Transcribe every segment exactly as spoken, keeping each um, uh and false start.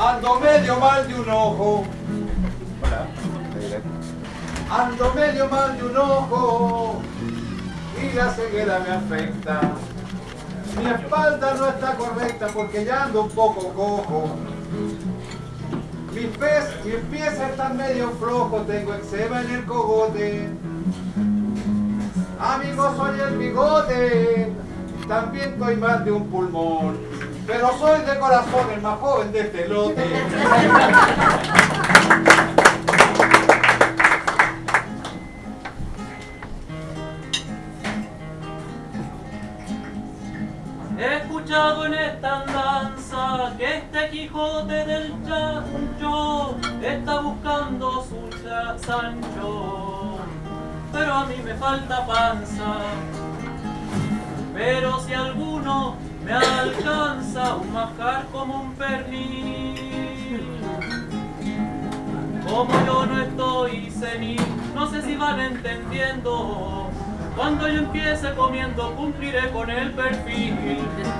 Ando medio mal de un ojo. Hola. Ando medio mal de un ojo y la ceguera me afecta. Mi espalda no está correcta porque ya ando un poco cojo. Mis pies, mis pies están medio flojos, tengo eczema en el cogote. Amigo, soy el bigote, también estoy mal de un pulmón, pero soy de corazón el más joven de este lote. He escuchado en esta andanza que este Quijote del chancho está buscando su cha- Sancho, pero a mí me falta panza. Pero si alguno me alcanza un manjar como un pernil, como yo no estoy senil, no sé si van entendiendo. Cuando yo empiece comiendo, cumpliré con el perfil.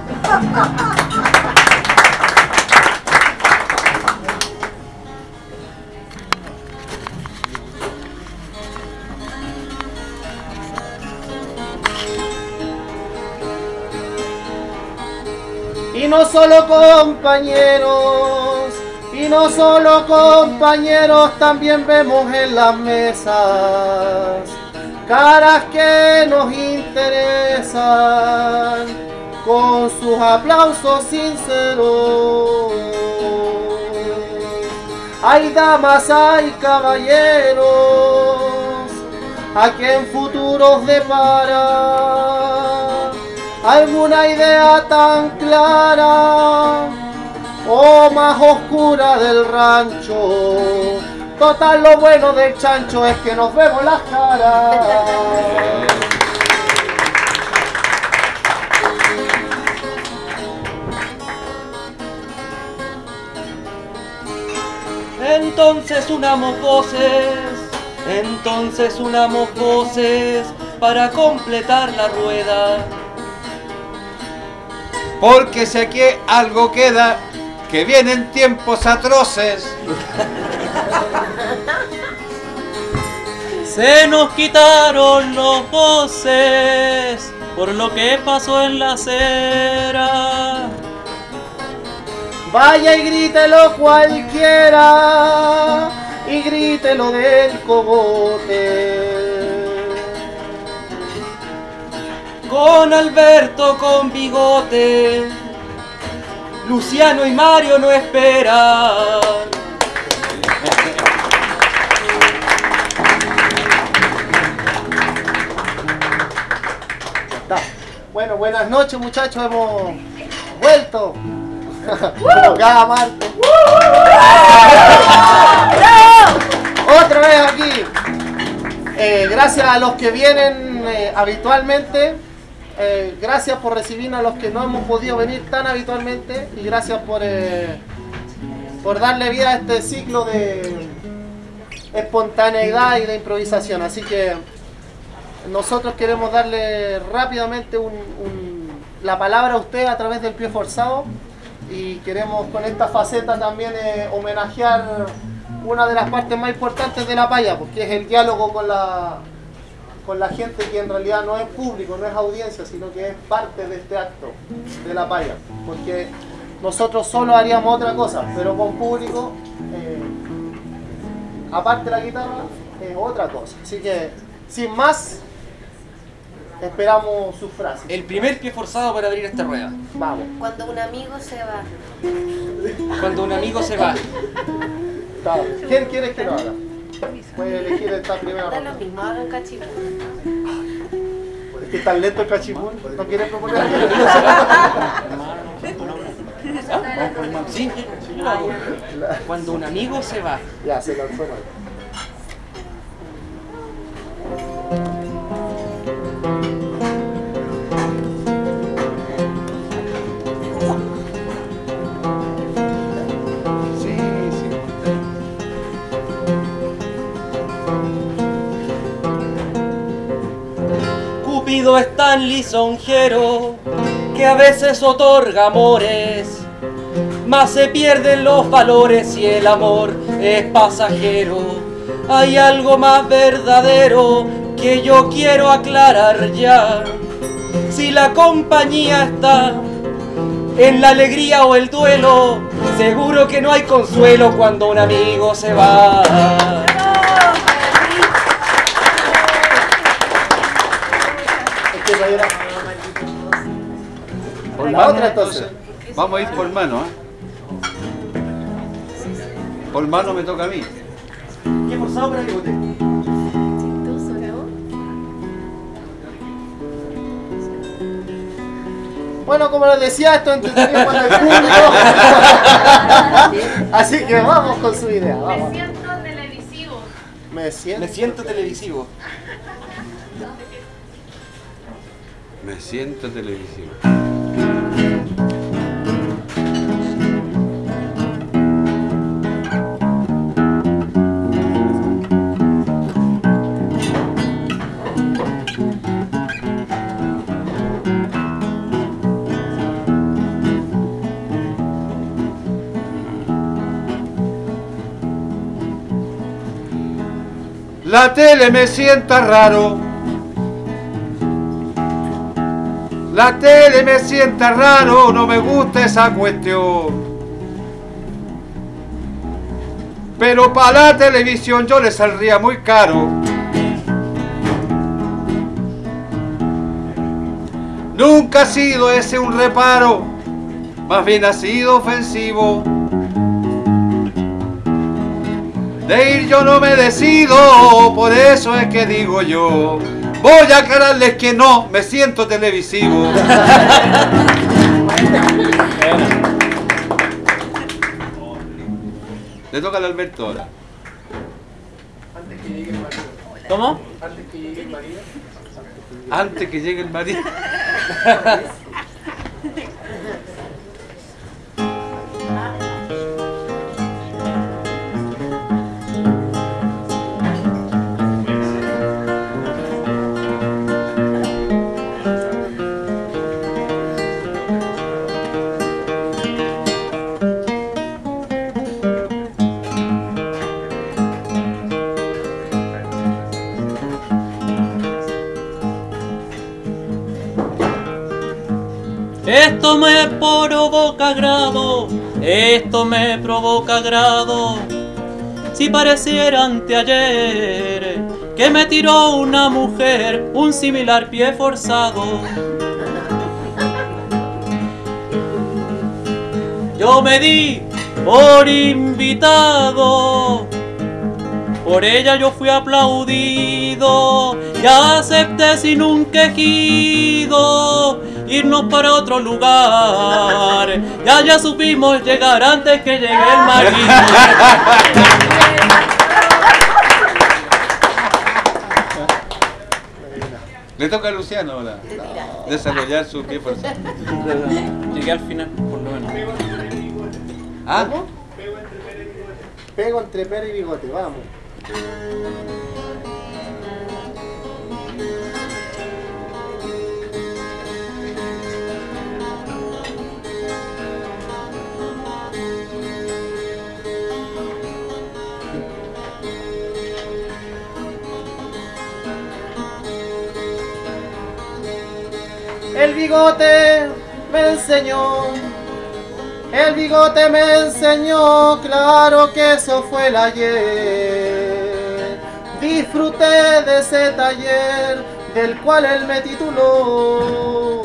Y no solo compañeros, y no solo compañeros, también vemos en las mesas caras que nos interesan con sus aplausos sinceros. Hay damas, hay caballeros, a quien futuros depara alguna idea tan clara o más oscura del rancho. Total, lo bueno del chancho es que nos vemos las caras. Entonces unamos voces, entonces unamos voces para completar la rueda. Porque si aquí algo queda, que vienen tiempos atroces. Se nos quitaron los voces por lo que pasó en la acera. Vaya y grítelo cualquiera, y grítelo del cogote. Con Alberto con bigote, Luciano y Mario no esperan. Bueno, buenas noches muchachos, hemos vuelto. Como cada martes. Otra vez aquí. Eh, gracias a los que vienen eh, habitualmente. Eh, gracias por recibirnos a los que no hemos podido venir tan habitualmente. Y gracias por, eh, por darle vida a este ciclo de espontaneidad y de improvisación. Así que nosotros queremos darle rápidamente un, un, la palabra a usted a través del pie forzado. Y queremos con esta faceta también eh, homenajear una de las partes más importantes de la paya, porque es el diálogo con la, con la gente que en realidad no es público, no es audiencia, sino que es parte de este acto de la paya. Porque nosotros solo haríamos otra cosa, pero con público, eh, aparte de la guitarra, es otra cosa. Así que, sin más, esperamos sus frases. El primer pie forzado para abrir esta rueda. Vamos. Cuando un amigo se va. Cuando un amigo se va. ¿Quién quieres que lo haga? Puede elegir esta primera Da lo ronda. mismo, hagan cachipún. Es que tan lento el cachipún, ¿no quieres proponer? Sí. Cuando un amigo se va. Ya, se lanzó mal. Cupido es tan lisonjero que a veces otorga amores. mas se pierden los valores y el amor es pasajero. Hay algo más verdadero que yo quiero aclarar ya. Si la compañía está en la alegría o el duelo, seguro que no hay consuelo cuando un amigo se va. Por La mano, otra, entonces. Vamos a ir por mano, ¿eh? Por mano me toca a mí. Qué forzado para que vote. Bueno, como les decía, esto es entretenido para el público. Así que vamos con su idea. Me Vamos. siento televisivo. Me siento. Me siento televisivo. Me siento televisivo. La tele me sienta raro. La tele me sienta raro, no me gusta esa cuestión. Pero para la televisión yo le saldría muy caro. Nunca ha sido ese un reparo, más bien ha sido ofensivo. De ir yo no me decido, por eso es que digo yo. Voy a aclararles que no, me siento televisivo. Le toca al Alberto ahora. ¿Cómo? Antes que llegue el marido. Esto me provoca agrado, esto me provoca agrado. Si pareciera anteayer que me tiró una mujer un similar pie forzado. Yo me di por invitado, por ella yo fui aplaudido y acepté sin un quejido irnos para otro lugar. Ya ya supimos llegar antes que llegue el marido. Le toca a Luciano ahora desarrollar su pie forzado. Llegué al final, por lo menos. ¿Ah? ¿Cómo? Pego entre pera y bigote, vamos. El bigote me enseñó, el bigote me enseñó, claro que eso fue el ayer. Disfruté de ese taller del cual él me tituló.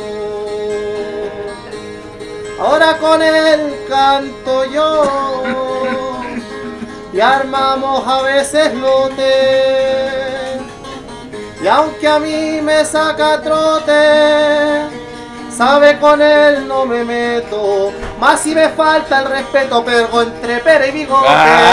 Ahora con él canto yo y armamos a veces lote. Y aunque a mí me saca trote, sabe, con él no me meto. Más si me falta el respeto, pero entre pera y bigote.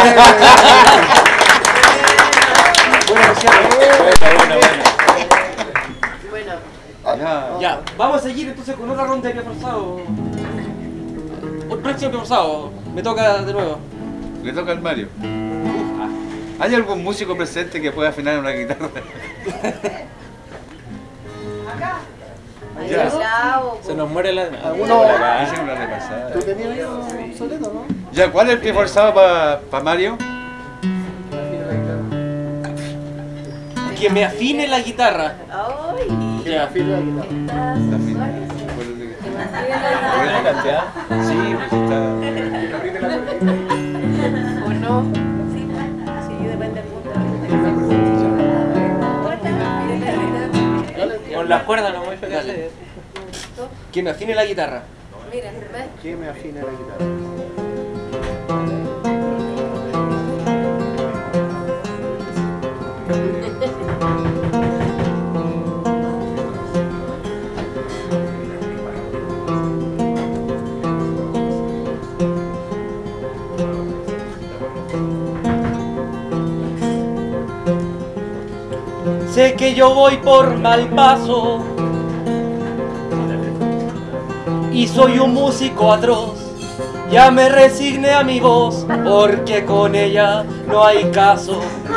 Buena, Luciano. Buena, buena, buena. Ya. Ya, vamos a seguir entonces con otra ronda de pie forzado. El próximo pie forzado. Me toca de nuevo. Le toca al Mario. ¿Hay algún músico presente que pueda afinar una guitarra? Ahí Ya. al lado, Se nos muere la... ¿Alguno? Esa es una repasada. ¿Tú tenías ahí un soleto, no? Ya, ¿cuál es el pie forzado para pa Mario? Que me afine la guitarra. Ay, Que me afine la guitarra. También. que me afine la guitarra. Sí, pues está. ¿O no? Sí, sí, depende del punto de vista. Con las cuerdas no me voy a hacer. Que me afine la guitarra. Mira, ¿ves? Que me afine la guitarra. Sé que yo voy por mal paso y soy un músico atroz. Ya me resigné a mi voz porque con ella no hay caso.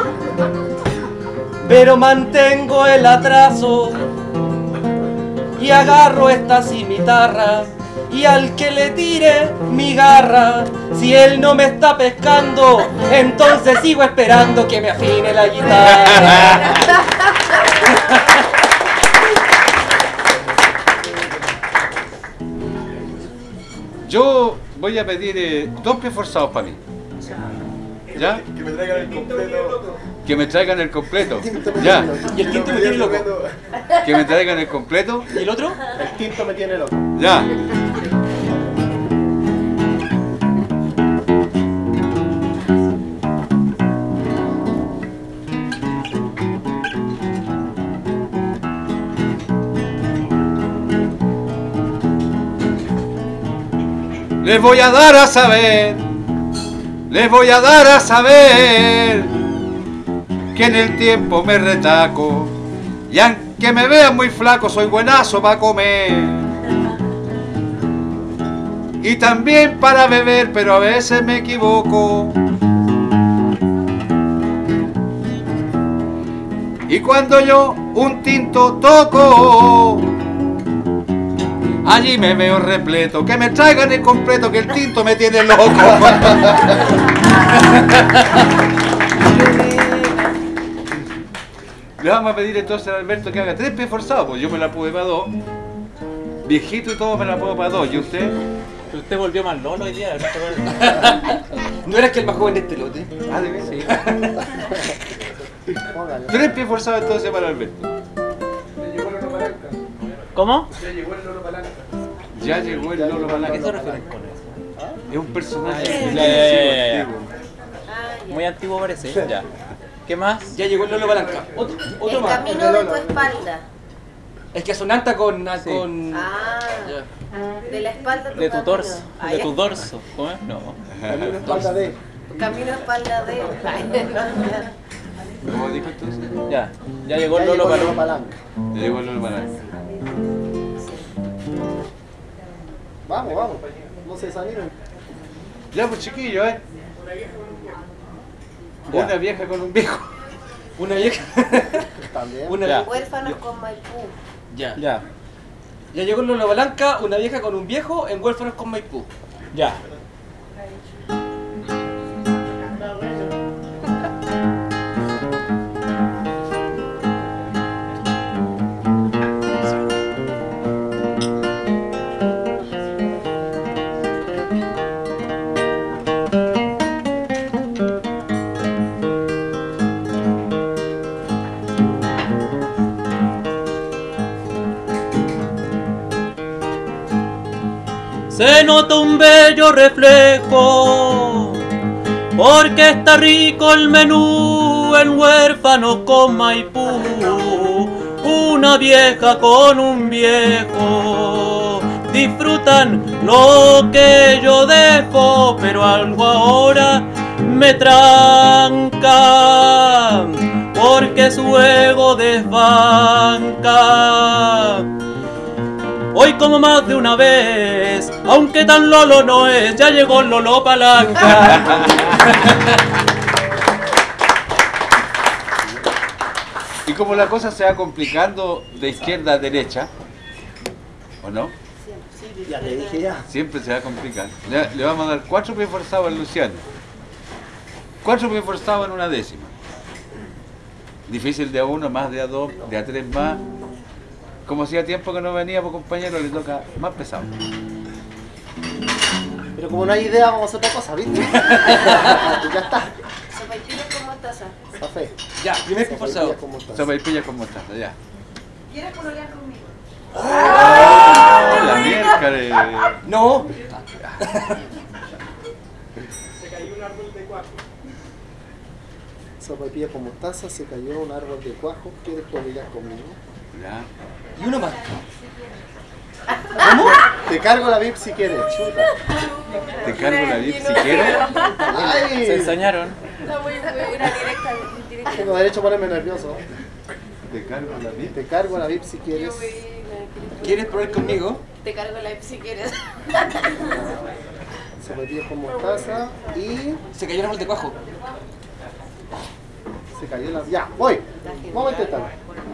Pero mantengo el atraso y agarro esta cimitarra y al que le tire mi garra, si él no me está pescando, entonces sigo esperando que me afine la guitarra. Yo voy a pedir eh, dos pies forzados para mí. ¿Ya? Que me traigan el completo. Que me traigan el completo. Ya. Y el quinto me tiene loco. Que me traigan el completo. ¿Y el otro? El tinto me tiene loco. Ya. Les voy a dar a saber, les voy a dar a saber que en el tiempo me retaco y aunque me vean muy flaco soy buenazo para comer y también para beber, pero a veces me equivoco. Y cuando yo un tinto toco, allí me veo repleto. Que me traigan el completo, que el tinto me tiene loco. Le vamos a pedir entonces a Alberto que haga tres pies forzados, pues yo me la pude para dos. Viejito y todo me la puedo para dos. ¿Y usted? Pero usted volvió más lolo hoy día. ¿No eras que el más joven de este lote? Ah, de veras. Sí. Póngale. Tres pies forzados entonces para Alberto. ¿Cómo? Ya llegó el Lolo ¿A qué se Palanca. refieren con eso? Es un personaje Ya, del ya, ya, ya, ya. antiguo. Ah, ya. Muy antiguo parece. Ya. ¿Qué más? Ya llegó el Lolo Palanca. Otro, otro El más. camino de tu espalda. Es que sonanta con... Sí. con... Ah, Ya. de la espalda tu De tu camino. torso. Ah, De ya. tu dorso. ¿Cómo es? No. Camino espalda de. Tu camino espalda de. ¿Cómo dijo entonces? Ya. Ya llegó Ya el Lolo llegó el Palanca. palanca. Ya llegó el Lolo Palanca. Vamos, vamos. No se desanimen. Ya pues chiquillo, ¿eh? Ya. Una vieja con un viejo. Una vieja... También. Una... Ya. Huérfanos con Maipú. Ya. Ya. Ya llegó el Lolo Palanca, una vieja con un viejo en Huérfanos con Maipú. Ya. Se nota un bello reflejo, porque está rico el menú en Huérfanos con Maipú. Una vieja con un viejo disfrutan lo que yo dejo, pero algo ahora me tranca, porque su ego desbanca. Hoy como más de una vez, aunque tan lolo no es, ya llegó el Lolo Palanca. Y como la cosa se va complicando de izquierda a derecha, ¿O no? Ya le dije ya. Siempre se va a complicar. Le, le vamos a dar cuatro pies forzados al Luciano. Cuatro pies forzados en una décima. Difícil de a uno, más de a dos, de a tres más. Como hacía tiempo que no venía, pues compañero, le toca más pesado. Pero como no hay idea, vamos a hacer otra cosa, ¿viste? Ya está. Sopaipillas con mostaza. Café. Ya, primer pie forzado. Sopaipillas con mostaza, ya. ¿Quieres pololear conmigo? ¡Oh! La miércoles. No. Sopaipilla con mostaza, se cayó un árbol de cuajo. ¿Quieres pololear conmigo? Ya. Y uno más. ¿Cómo? Te cargo la V I P si quieres, chuta. Te cargo la V I P si quieres. Ay, Se ensañaron. No, muy buena, directa, directa. tengo derecho a ponerme nervioso. Te cargo la V I P. Te cargo la V I P si Qué quieres. buena. ¿Quieres probar conmigo? Te cargo la app si quieres. Sopaipillas con mostaza y Se cayó el árbol de cuajo. se cayó la... Ya, voy. Vamos a intentarlo.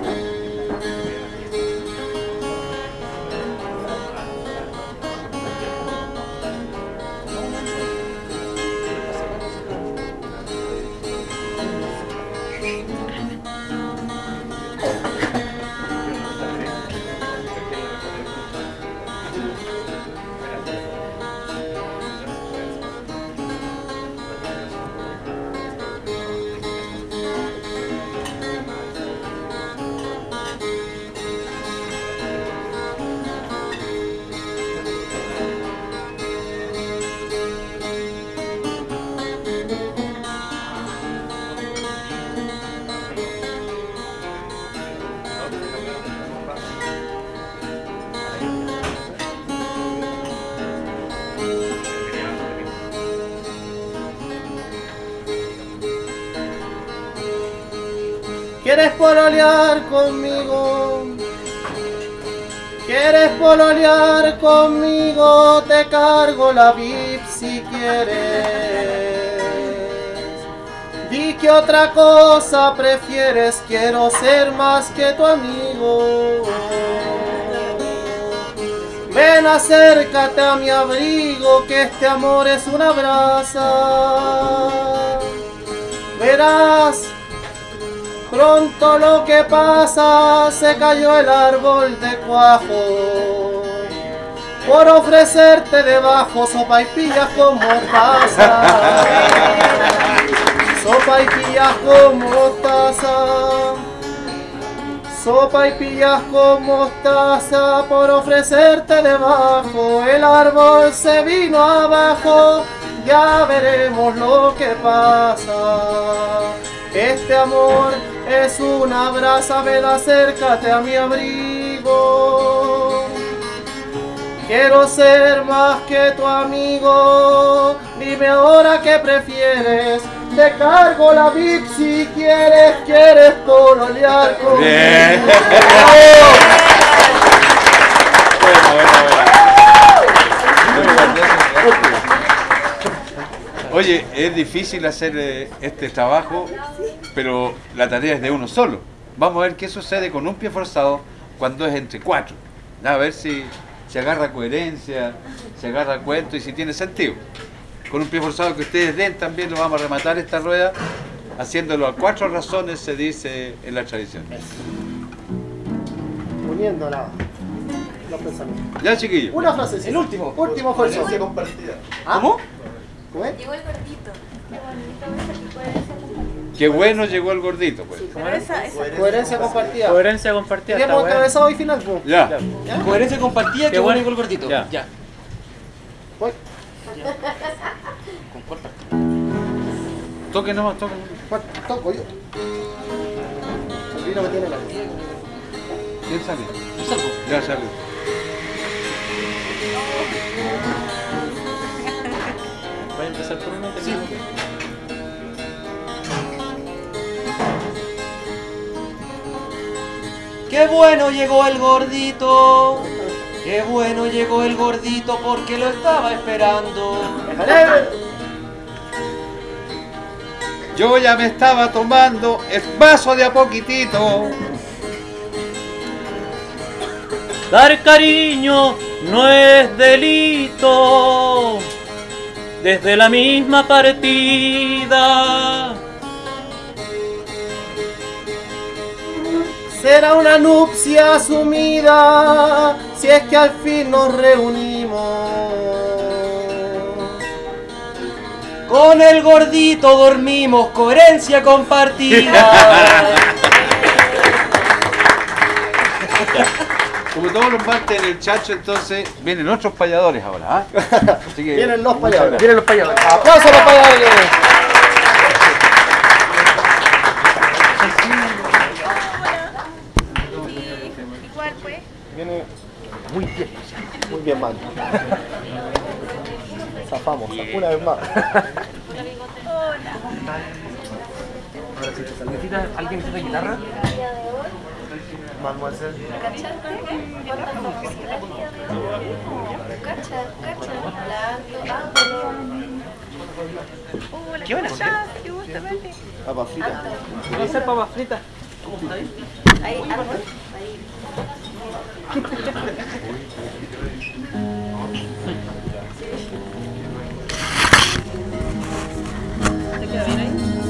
¿Quieres pololear conmigo? ¿Quieres pololear conmigo? Te cargo la V I P si quieres. Di que otra cosa prefieres, quiero ser más que tu amigo. Ven, acércate a mi abrigo, que este amor es una brasa. Verás pronto lo que pasa, se cayó el árbol de cuajo. Por ofrecerte debajo sopaipillas con mostaza. Sopaipillas con mostaza. Sopaipillas con mostaza, por ofrecerte debajo. El árbol se vino abajo, ya veremos lo que pasa. Este amor es una brasa, ven, acércate a mi abrigo. Quiero ser más que tu amigo, dime ahora qué prefieres. Te cargo la V I P si quieres, quieres pololear conmigo. Bien. Oye, es difícil hacer eh, este trabajo, pero la tarea es de uno solo. Vamos a ver qué sucede con un pie forzado cuando es entre cuatro. A ver si se agarra coherencia, se agarra cuento y si tiene sentido. Con un pie forzado que ustedes den también lo vamos a rematar esta rueda, haciéndolo a cuatro razones, se dice en la tradición. Uniendo la, los pensamientos. Ya, chiquillos. Una frase. El último. Último esfuerzo. ¿Ah? ¿Cómo? ¿Cómo es? Llegó el gordito. Qué bonito, Qué bueno llegó el gordito, pues. pero esa, esa. Coherencia compartida. Coherencia compartida. está Tenemos bueno. encabezado y final, pues. Ya. ¿Ya? Coherencia compartida, Qué que bueno bueno. llegó el gordito. Ya. Ya. Voy. ¿Con cuál parte? Toque nomás, toque. ¿Cuál? Toco yo. El vino que tiene la vida. ¿Quién sale? Yo salgo. Ya sale. Voy a empezar por uno. Sí. Qué bueno llegó el gordito. Qué bueno llegó el gordito porque lo estaba esperando. Yo ya me estaba tomando el vaso de a poquitito. Dar cariño no es delito desde la misma partida. Será una nupcia sumida si es que al fin nos reunimos. Con el gordito dormimos, coherencia compartida. Como todos los martes en el Chacho, entonces vienen otros payadores ahora, ¿ah? Así que, Vienen los payadores. Miren los payadores. ¡Aplausos a los payadores! ¿Y cuál fue? Viene muy bien, muy bien, man. Zafamos, una vez más. Hola. ¿Alguien necesita guitarra? Mademoiselle. ¿Cachaste? ¿Cuánta publicidad el día de hoy? Cacha, cacha. Hola, ¿qué estás? Qué gusto verte. Papas fritas. Quiero hacer papas fritas. Ahí, árbol. Ahí. ¿Te queda bien ahí?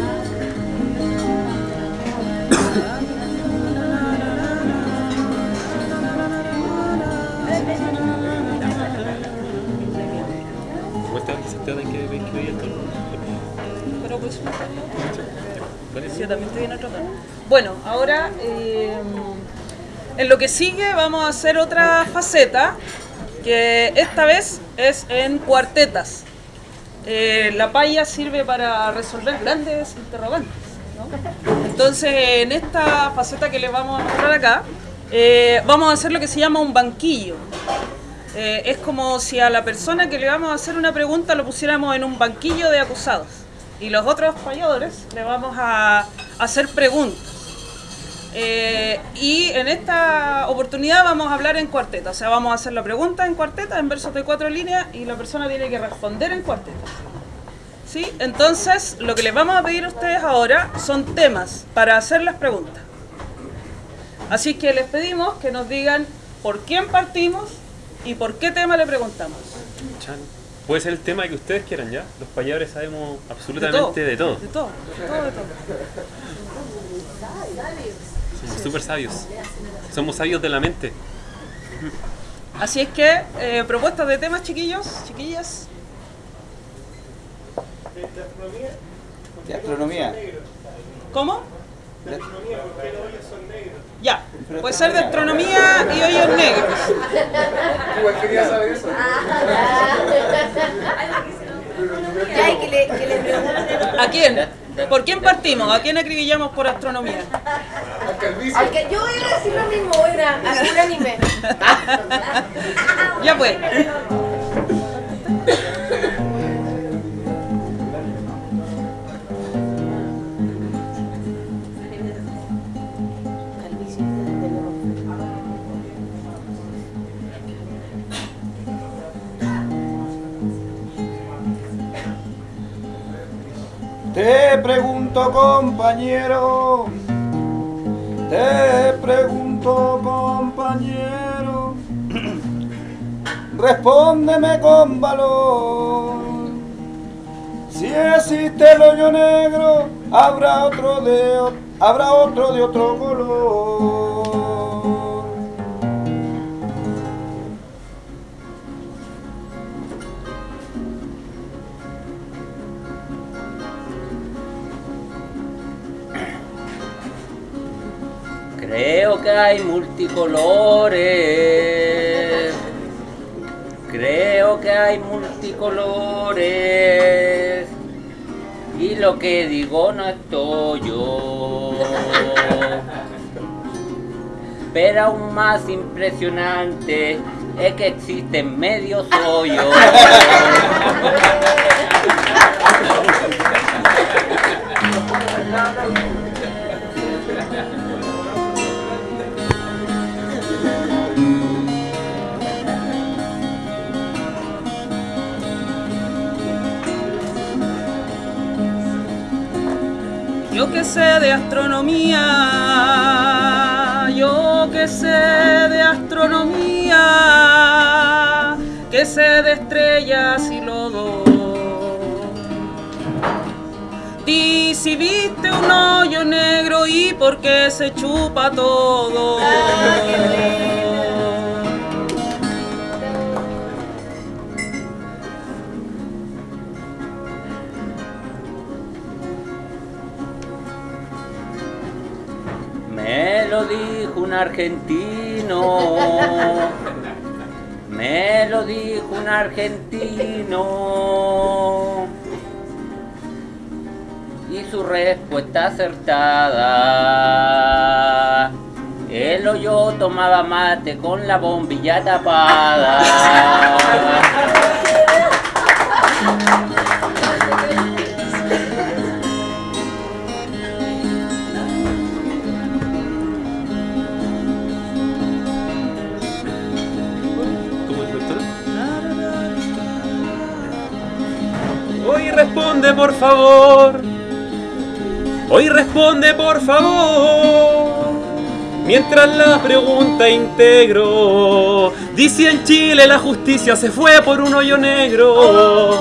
Pero pues sí, también estoy en otro tono. Bueno, ahora eh, en lo que sigue vamos a hacer otra faceta que esta vez es en cuartetas. Eh, la paya sirve para resolver grandes interrogantes, ¿no? Entonces en esta faceta que les vamos a mostrar acá eh, vamos a hacer lo que se llama un banquillo. Eh, es como si a la persona que le vamos a hacer una pregunta lo pusiéramos en un banquillo de acusados y los otros payadores le vamos a hacer preguntas. Eh, y en esta oportunidad vamos a hablar en cuarteta, o sea, vamos a hacer la pregunta en cuarteta, en versos de cuatro líneas, y la persona tiene que responder en cuarteta. ¿Sí? Entonces, lo que les vamos a pedir a ustedes ahora son temas para hacer las preguntas. Así que les pedimos que nos digan por quién partimos y por qué tema le preguntamos. Chan. Puede ser el tema que ustedes quieran, ¿ya? Los payadores sabemos absolutamente de todo. De todo, de todo, de todo. Somos súper sabios. Somos sabios de la mente. Así es que, eh, propuestas de temas, chiquillos, chiquillas. de astronomía. ¿Cómo? De astronomía, porque los hoyos son negros. Ya, puede ser de astronomía y hoyos negros. Igual quería saber eso. Ya, y que le, que le pregunten. ¿A quién? ¿Por quién partimos? ¿A quién acribillamos por astronomía? Al que yo iba a decir lo mismo, era algún anime. Ya pues. Te pregunto, compañero, te pregunto, compañero, respóndeme con valor. Si existe el hoyo negro, habrá otro de, habrá otro de otro color. Creo que hay multicolores, creo que hay multicolores, y lo que digo no estoy yo. Pero aún más impresionante es que existen medios hoyos. Yo que sé de astronomía, yo que que sé de astronomía, que sé de estrellas y lodo. Di si viste un hoyo negro y por qué se chupa todo. Me lo dijo un argentino, me lo dijo un argentino, y su respuesta acertada. El hoyo tomaba mate con la bombilla tapada. Hoy responde por favor, hoy responde por favor, mientras la pregunta integro. Dice en Chile la justicia se fue por un hoyo negro.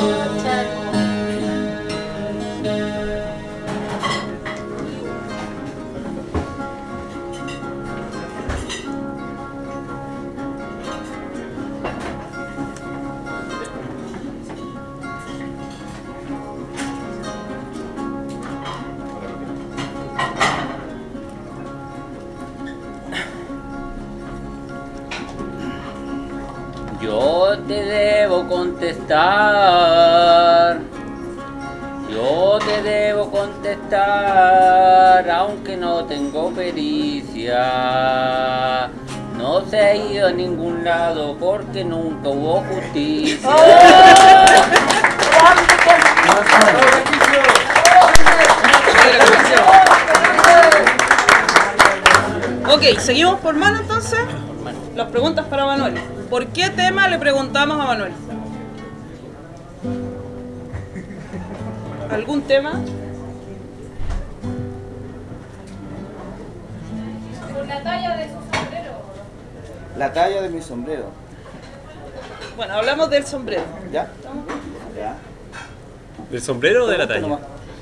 Yo te debo contestar, yo te debo contestar, aunque no tengo pericia. No se ha ido a ningún lado porque nunca hubo justicia. Ok, seguimos por mano entonces. Las preguntas para Manuel. ¿Por qué tema le preguntamos a Manuel? ¿Algún tema? Por la talla de su sombrero. La talla de mi sombrero. Bueno, hablamos del sombrero. ¿Ya? ¿Ya? ¿Del sombrero o de la talla?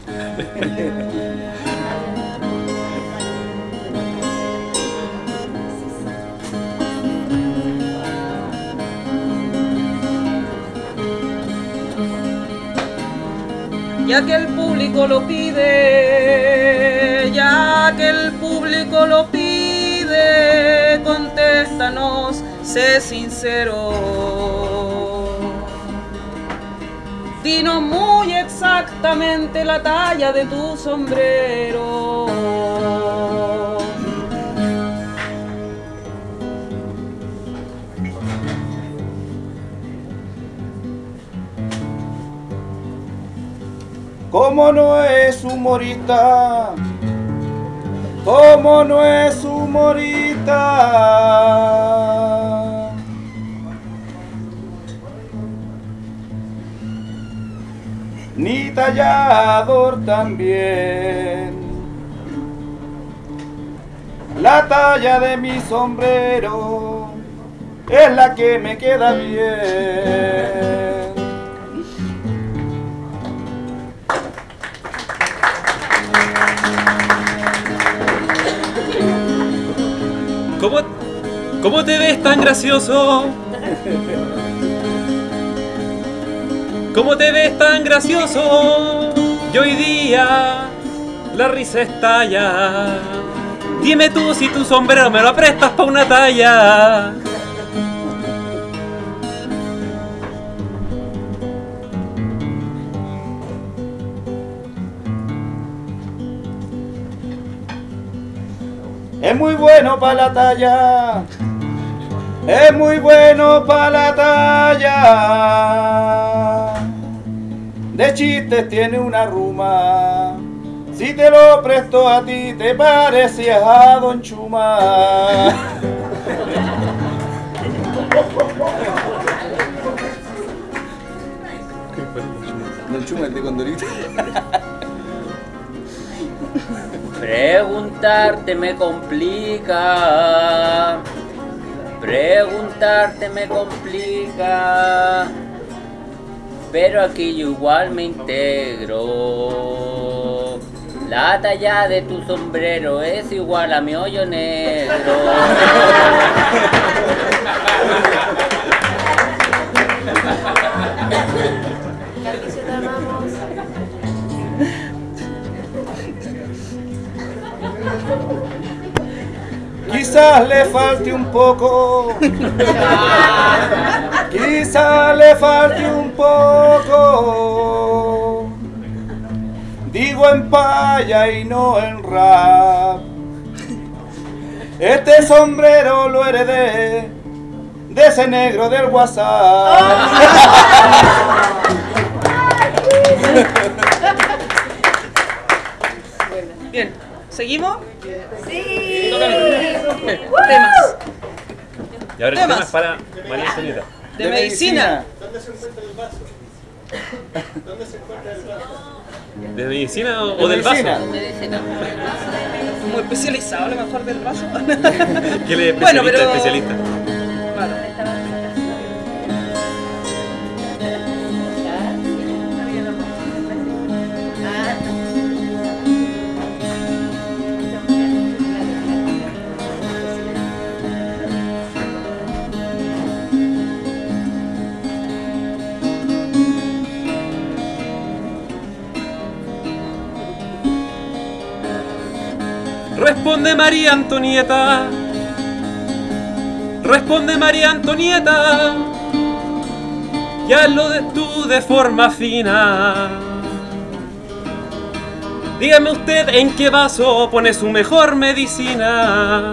Ya que el público lo pide, ya que el público lo pide, contéstanos, sé sincero. Dinos muy exactamente la talla de tu sombrero. ¿Cómo no es humorista? ¿Cómo no es humorista? Ni tallador también. La talla de mi sombrero es la que me queda bien. ¿Cómo, ¿Cómo te ves tan gracioso? ¿Cómo te ves tan gracioso? Y hoy día la risa estalla. Dime tú si tu sombrero me lo prestas pa' una talla. Es muy bueno para la talla, es muy bueno para la talla. De chistes tiene una ruma, si te lo presto a ti te parecías a Don Chuma. Don Chuma, el de Condorito. Preguntarte me complica, preguntarte me complica, pero aquí yo igual me integro. La talla de tu sombrero es igual a mi hoyo negro. Quizás le falte un poco, quizás le falte un poco. Digo en paya y no en rap. Este sombrero lo heredé de ese negro del WhatsApp. Bien, ¿seguimos? Sí. Temas. Y ahora el Temas. tema es para María Antonieta. De, de medicina. ¿Dónde se encuentra el vaso? ¿Dónde se encuentra el vaso? ¿De medicina o, De o del medicina. vaso? Muy especializado a lo mejor del vaso. ¿Qué le especialista? Bueno, pero- especialista? Claro. Responde María Antonieta, responde María Antonieta, y hazlo de tú de forma fina. Dígame usted en qué vaso pone su mejor medicina.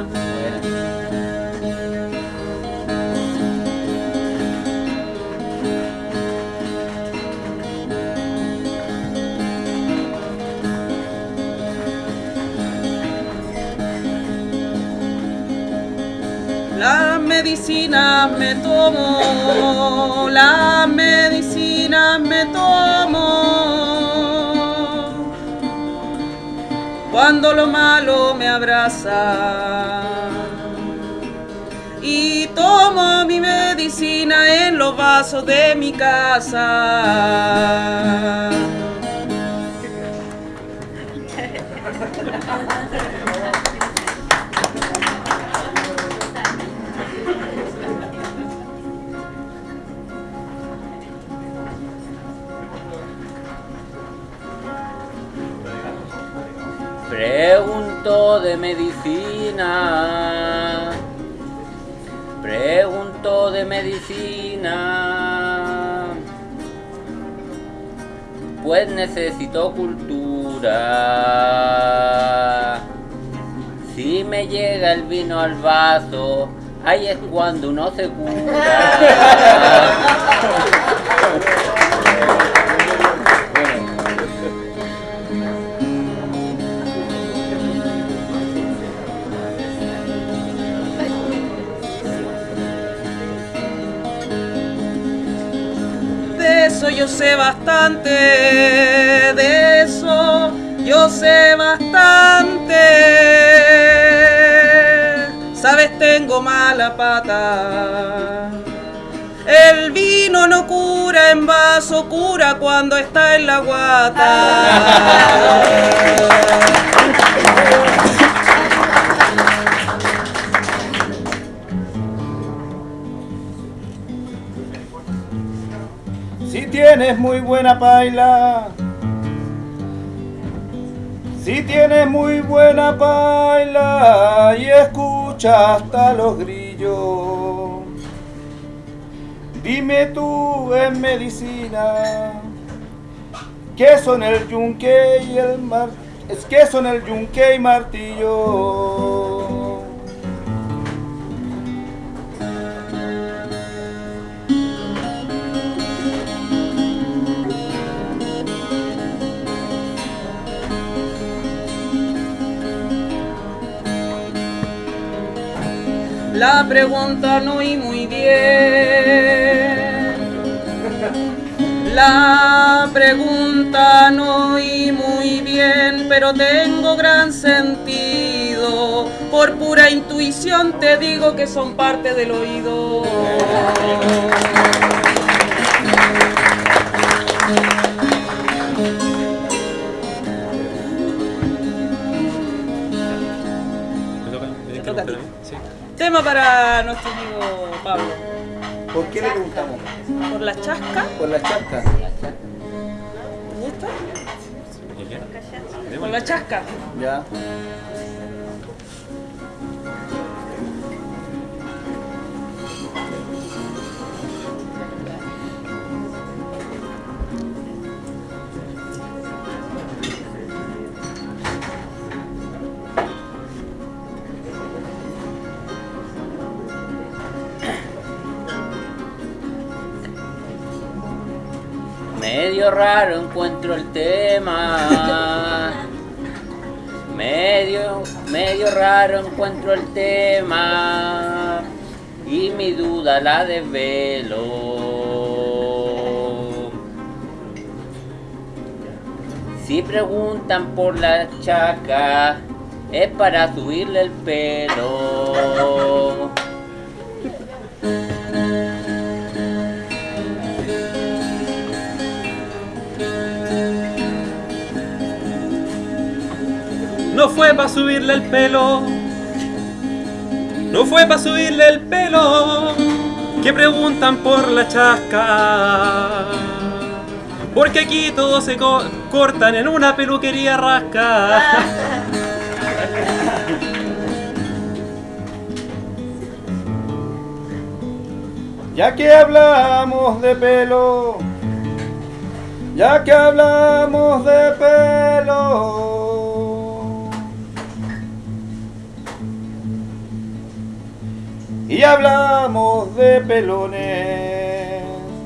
La medicina me tomo, la medicina me tomo. Cuando lo malo me abraza. Y tomo mi medicina en los vasos de mi casa. Pregunto de medicina, pregunto de medicina, pues necesito cultura. Si me llega el vino al vaso, ahí es cuando uno se cura. De eso yo sé bastante, de eso yo sé bastante. Sabes, tengo mala pata. El vino no cura en vaso, cura cuando está en la guata. Si tienes muy buena paila, si tienes muy buena paila y escucha hasta los grillos, dime tú en medicina qué son el yunque y el mar, es que son el yunque y martillo. La pregunta no oí muy bien. La pregunta no oí muy bien, pero tengo gran sentido. Por pura intuición te digo que son parte del oído. ¿Me toca? ¿Me sí. Tema para nuestro amigo Pablo. ¿Por qué le preguntamos? ¿Por la chasca? Por la chasca. ¿Te gusta? Por la chasca. Ya. Medio raro encuentro el tema. Medio, medio raro encuentro el tema. Y mi duda la desvelo. Si preguntan por la chaca, es para subirle el pelo. No fue para subirle el pelo, no fue para subirle el pelo, que preguntan por la chasca. Porque aquí todos se co cortan en una peluquería rasca. Ya que hablamos de pelo, ya que hablamos de pelo, y hablamos de pelones,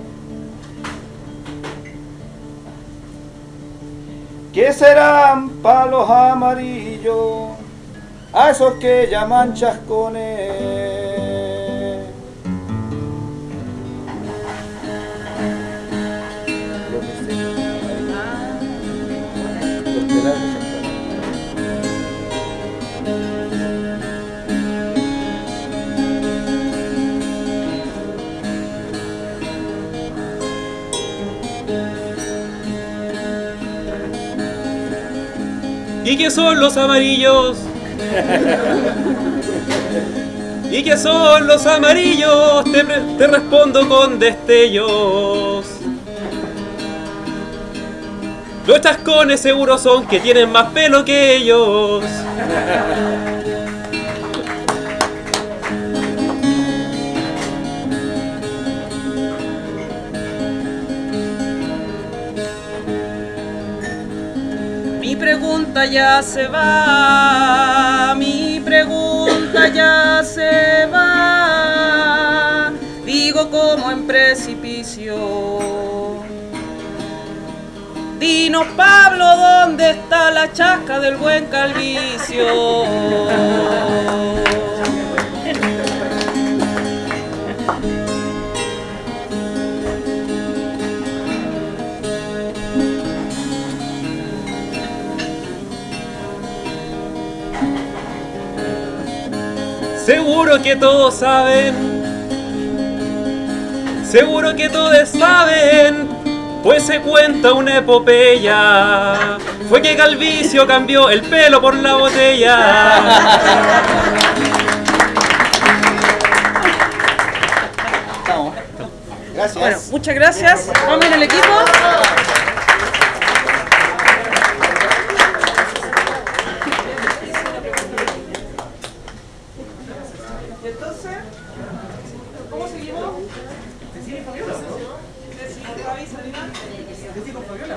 ¿qué serán palos amarillos a esos que llaman chascones? ¿Y qué son los amarillos? ¿Y qué son los amarillos? Te, te respondo con destellos. Los chascones seguro son que tienen más pelo que ellos. Mi pregunta ya se va, mi pregunta ya se va, digo como en precipicio. Dinos, Pablo, ¿dónde está la chasca del buen Calvicio? Seguro que todos saben, seguro que todos saben, pues se cuenta una epopeya. Fue que Calvicio cambió el pelo por la botella. Gracias. Bueno, muchas gracias. Vamos en el equipo. Entonces, ¿cómo seguimos? ¿Cecilia y Fabiola? Cecilia, Fabi, Salina. ¿Cecilia con Fabiola?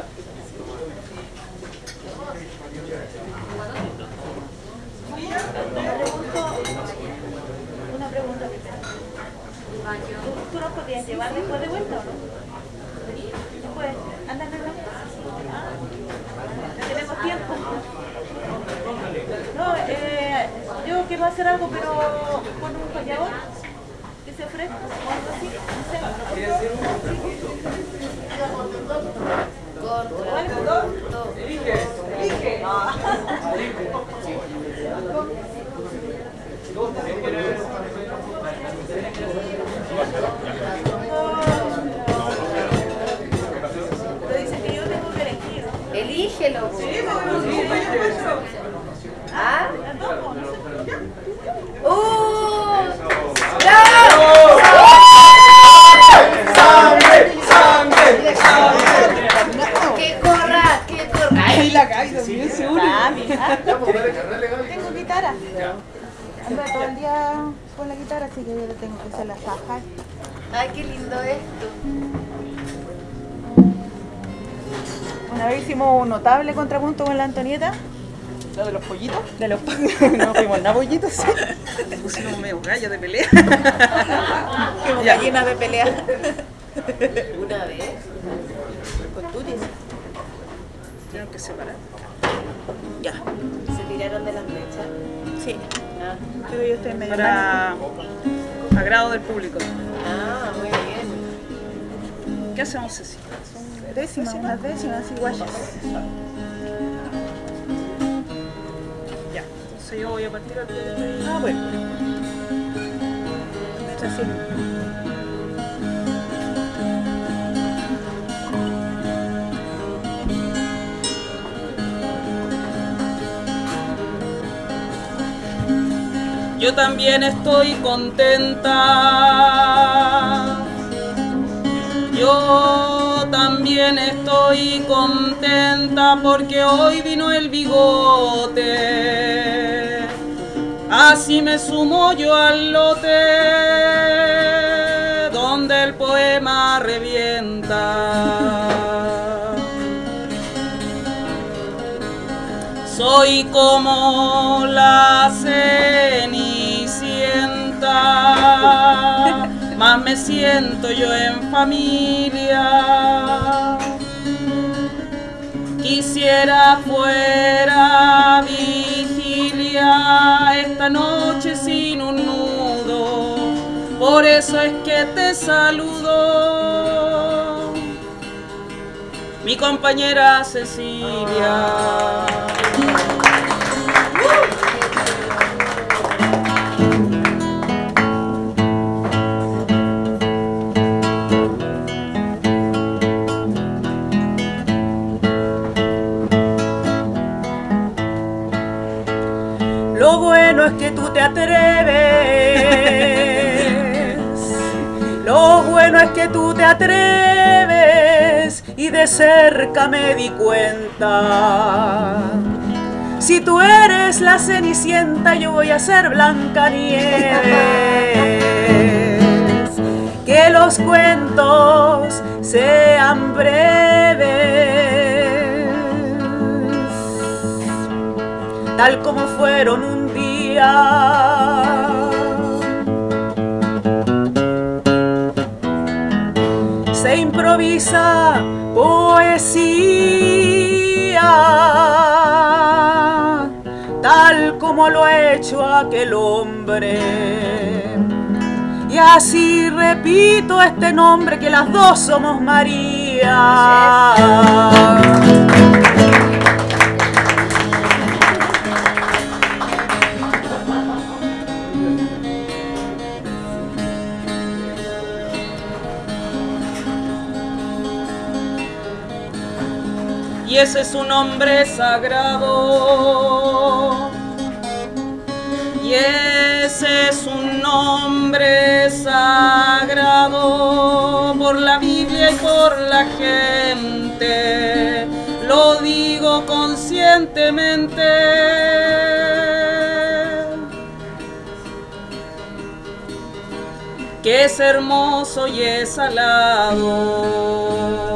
Una pregunta. ¿Tú nos podías llevar después de vuelta o no? Después, anda en la no tenemos tiempo. No, eh, yo quiero hacer algo, pero con un fallador que se ofrezca o algo así. No sé. Elígelo. Sí, sí, ¿Ah? ¡Uh! ¡Sangre! ¡Sangre! ¡Que corra! ¡Que corra! Ahí la Gaby también se une. Tengo guitarra. Ando todo el día con la guitarra, así que yo le tengo que hacer las fajas. ¡Ay, qué lindo esto! Una vez hicimos un notable contrapunto con la Antonieta. ¿La de los pollitos? De los no fuimos nada pollitos, sí. Pusimos medio gallo de pelea. Fuimos gallinas de pelea. ¿Una vez? Con tutis. Tuvieron que separar. Ya. ¿Se tiraron de las mechas? Sí. Ah, Pero yo estoy medio Para agrado del público. ah muy bien. ¿Qué hacemos, Ceci? décimas, unas décimas igual. Ya, entonces yo voy a partir al Ah, bueno. Así. Yo también estoy contenta. Yo también estoy contenta porque hoy vino el bigote. Así me sumo yo al lote donde el poema revienta. Soy como la Cenicienta, más me siento yo en familia. Quisiera fuera vigilia esta noche sin un nudo, por eso es que te saludo, mi compañera Cecilia. Lo bueno es que tú te atreves, lo bueno es que tú te atreves y de cerca me di cuenta. Si tú eres la Cenicienta, yo voy a ser Blancanieves. Que los cuentos sean breves, tal como fueron un día. Se improvisa poesía, tal como lo ha hecho aquel hombre. Y así repito este nombre, que las dos somos María. Y ese es un nombre sagrado, y ese es un nombre sagrado por la Biblia y por la gente, lo digo conscientemente. Que es hermoso y es alado.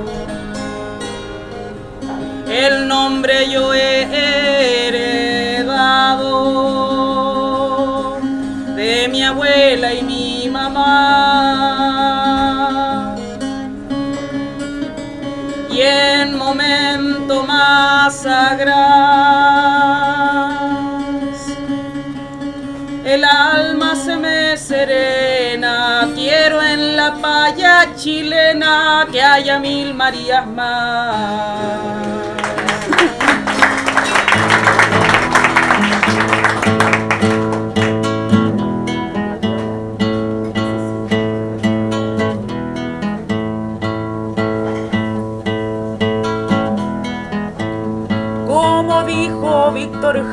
El nombre yo he heredado de mi abuela y mi mamá. Y en momento más sagrados el alma se me serena. Quiero en la paya chilena que haya mil Marías más. dijo Víctor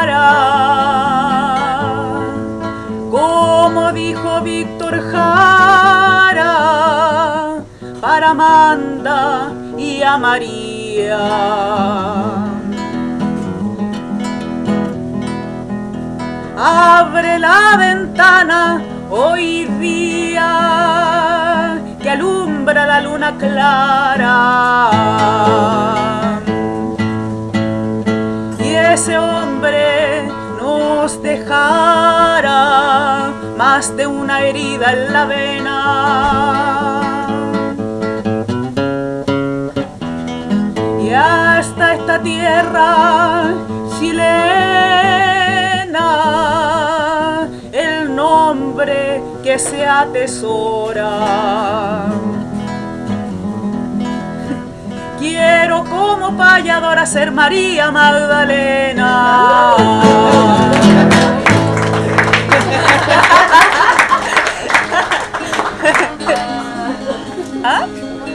Jara, como dijo Víctor Jara, para Amanda y a María. Abre la ventana hoy día que alumbra la luna clara. Y ese hombre nos dejara más de una herida en la vena. Y hasta esta tierra chilena el nombre que se atesora. Quiero como payadora ser María Magdalena. ¿Ah?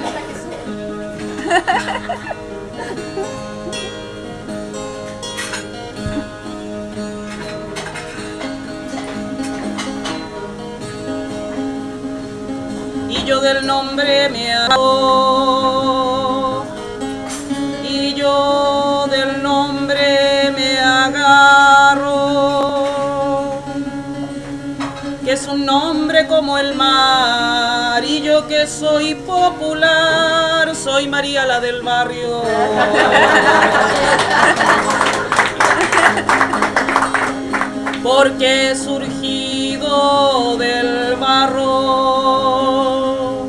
Y yo del nombre me hago, y yo del nombre me agarro, que es un nombre como el mar, y yo que soy popular, soy María la del barrio. Porque he surgido del barro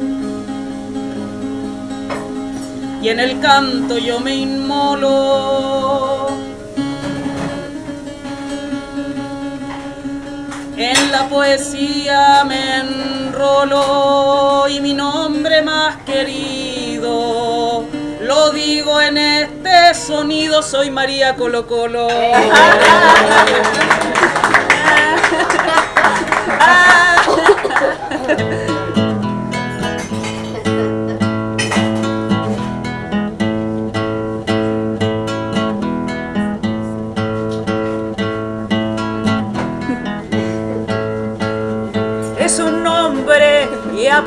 y en el canto yo me inmolo, en la poesía me enrolo y mi nombre más querido lo digo en este sonido, soy María Colo Colo. Es un nombre ya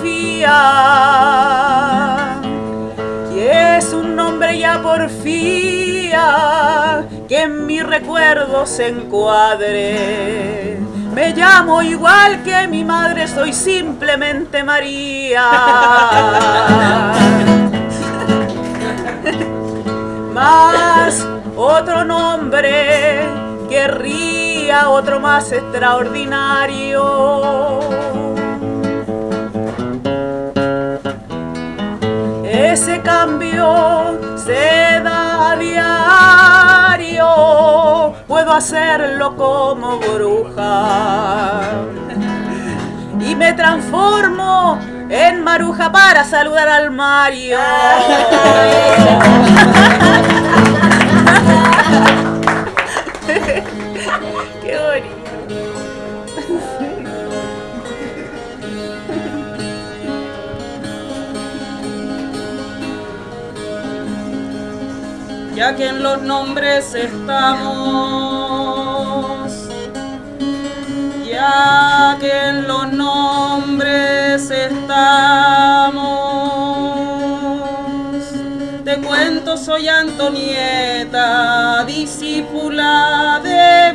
porfía, y es un nombre ya porfía que en mi recuerdo se encuadre. Me llamo igual que mi madre, soy simplemente María. Más otro nombre querría, otro más extraordinario. Ese cambio se da a diario, puedo hacerlo como bruja y me transformo en maruja para saludar al Mario. Qué bonito. Ya que en los nombres estamos, ya que en los nombres estamos, te cuento, soy Antonieta, discípula de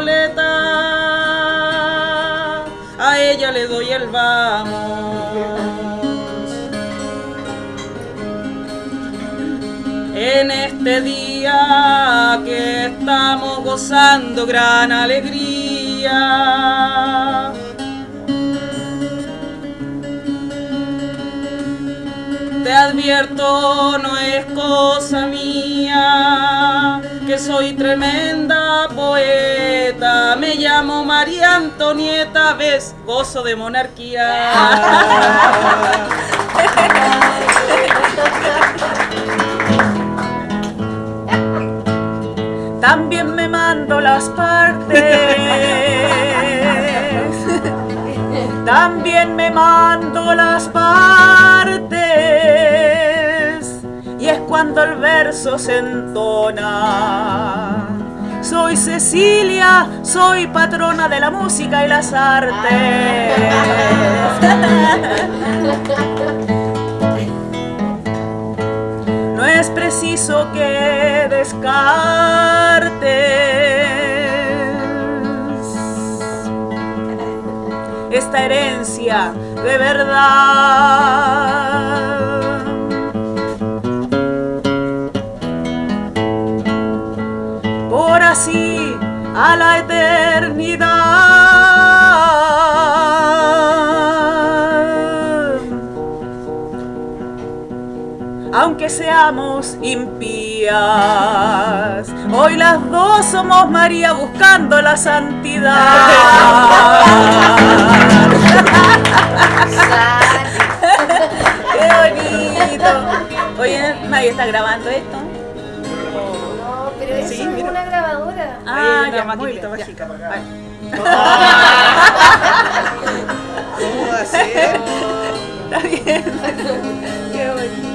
Violeta, a ella le doy el vamos. En este día que estamos gozando gran alegría, te advierto, no es cosa mía, que soy tremenda poeta, me llamo María Antonieta, ves, gozo de monarquía. También me mando las partes, también me mando las partes, y es cuando el verso se entona, Soy Cecilia, soy patrona de la música y las artes. No es preciso que descartes esta herencia de verdad. Por así a la eternidad, aunque seamos impías, hoy las dos somos María buscando la santidad. ¡Qué bonito! Oye, ¿nadie está grabando esto? No, pero eso Sí, es mira. una grabadora. Ah, una ya, muy maquinita bien, mágica. ya. Vale. ¿Cómo va a ser? Está bien. Qué bonito.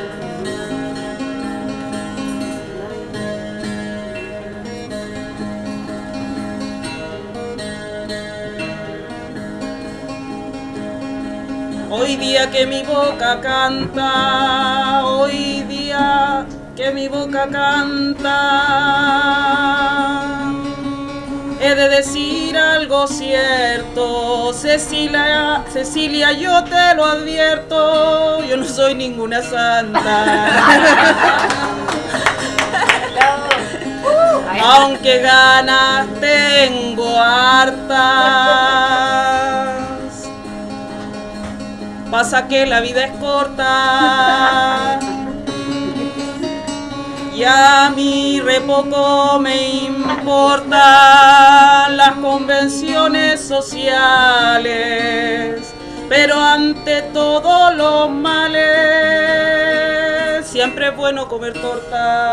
Hoy día que mi boca canta, hoy día que mi boca canta, he de decir algo cierto, Cecilia, Cecilia, yo te lo advierto, yo no soy ninguna santa. Aunque ganas tengo hartas, pasa que la vida es corta y a mí re poco me importan las convenciones sociales, pero ante todos los males siempre es bueno comer torta.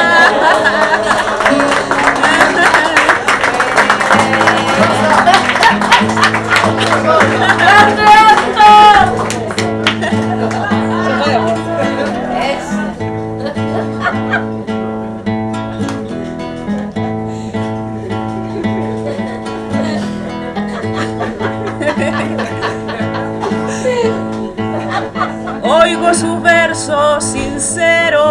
Oigo sus versos sinceros,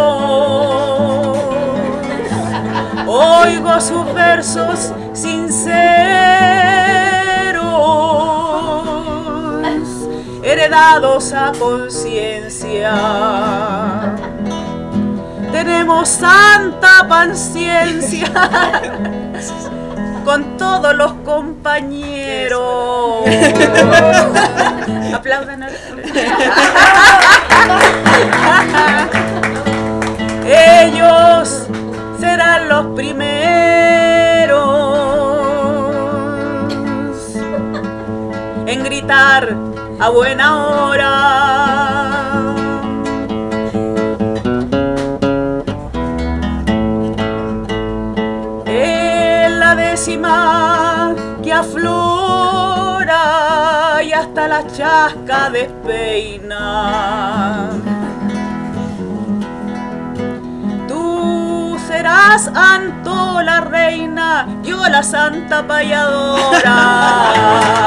oigo sus versos sinceros, heredados a conciencia. Tenemos santa paciencia con todos los compañeros. Aplaudan al... Ellos serán los primeros en gritar a buena hora. En la décima que aflora y hasta la chasca despeina. Tú serás Anto la reina, yo la santa payadora.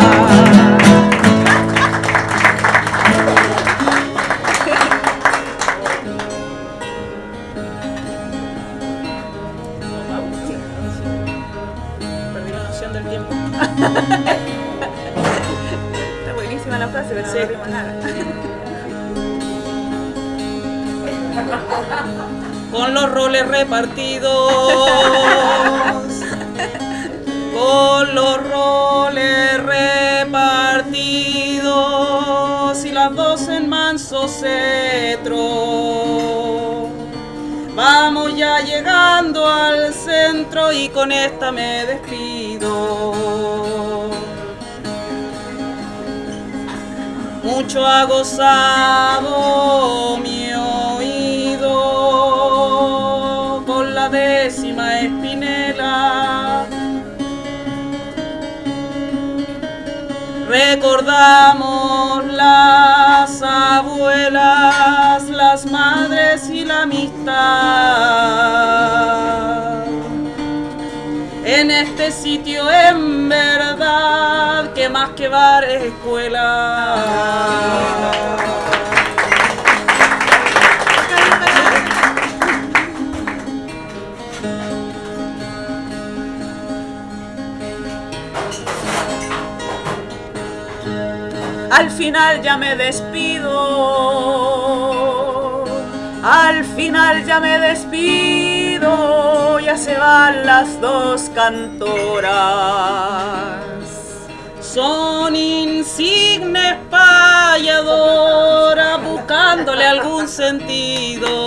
Perdí la noción del tiempo. Está buenísima la frase, pero no perdimos nada. Con los roles repartidos, con los roles repartidos y las dos en manso cetro. Vamos ya llegando al centro y con esta me despido. Mucho ha gozado mi oído con la décima espinela. Recordamos las abuelas, las madres y la amistad. este sitio en verdad que más que bar es escuela. Al final ya me despido, al final ya me despido, ya se van las dos cantoras. Son insignes payadoras buscándole algún sentido.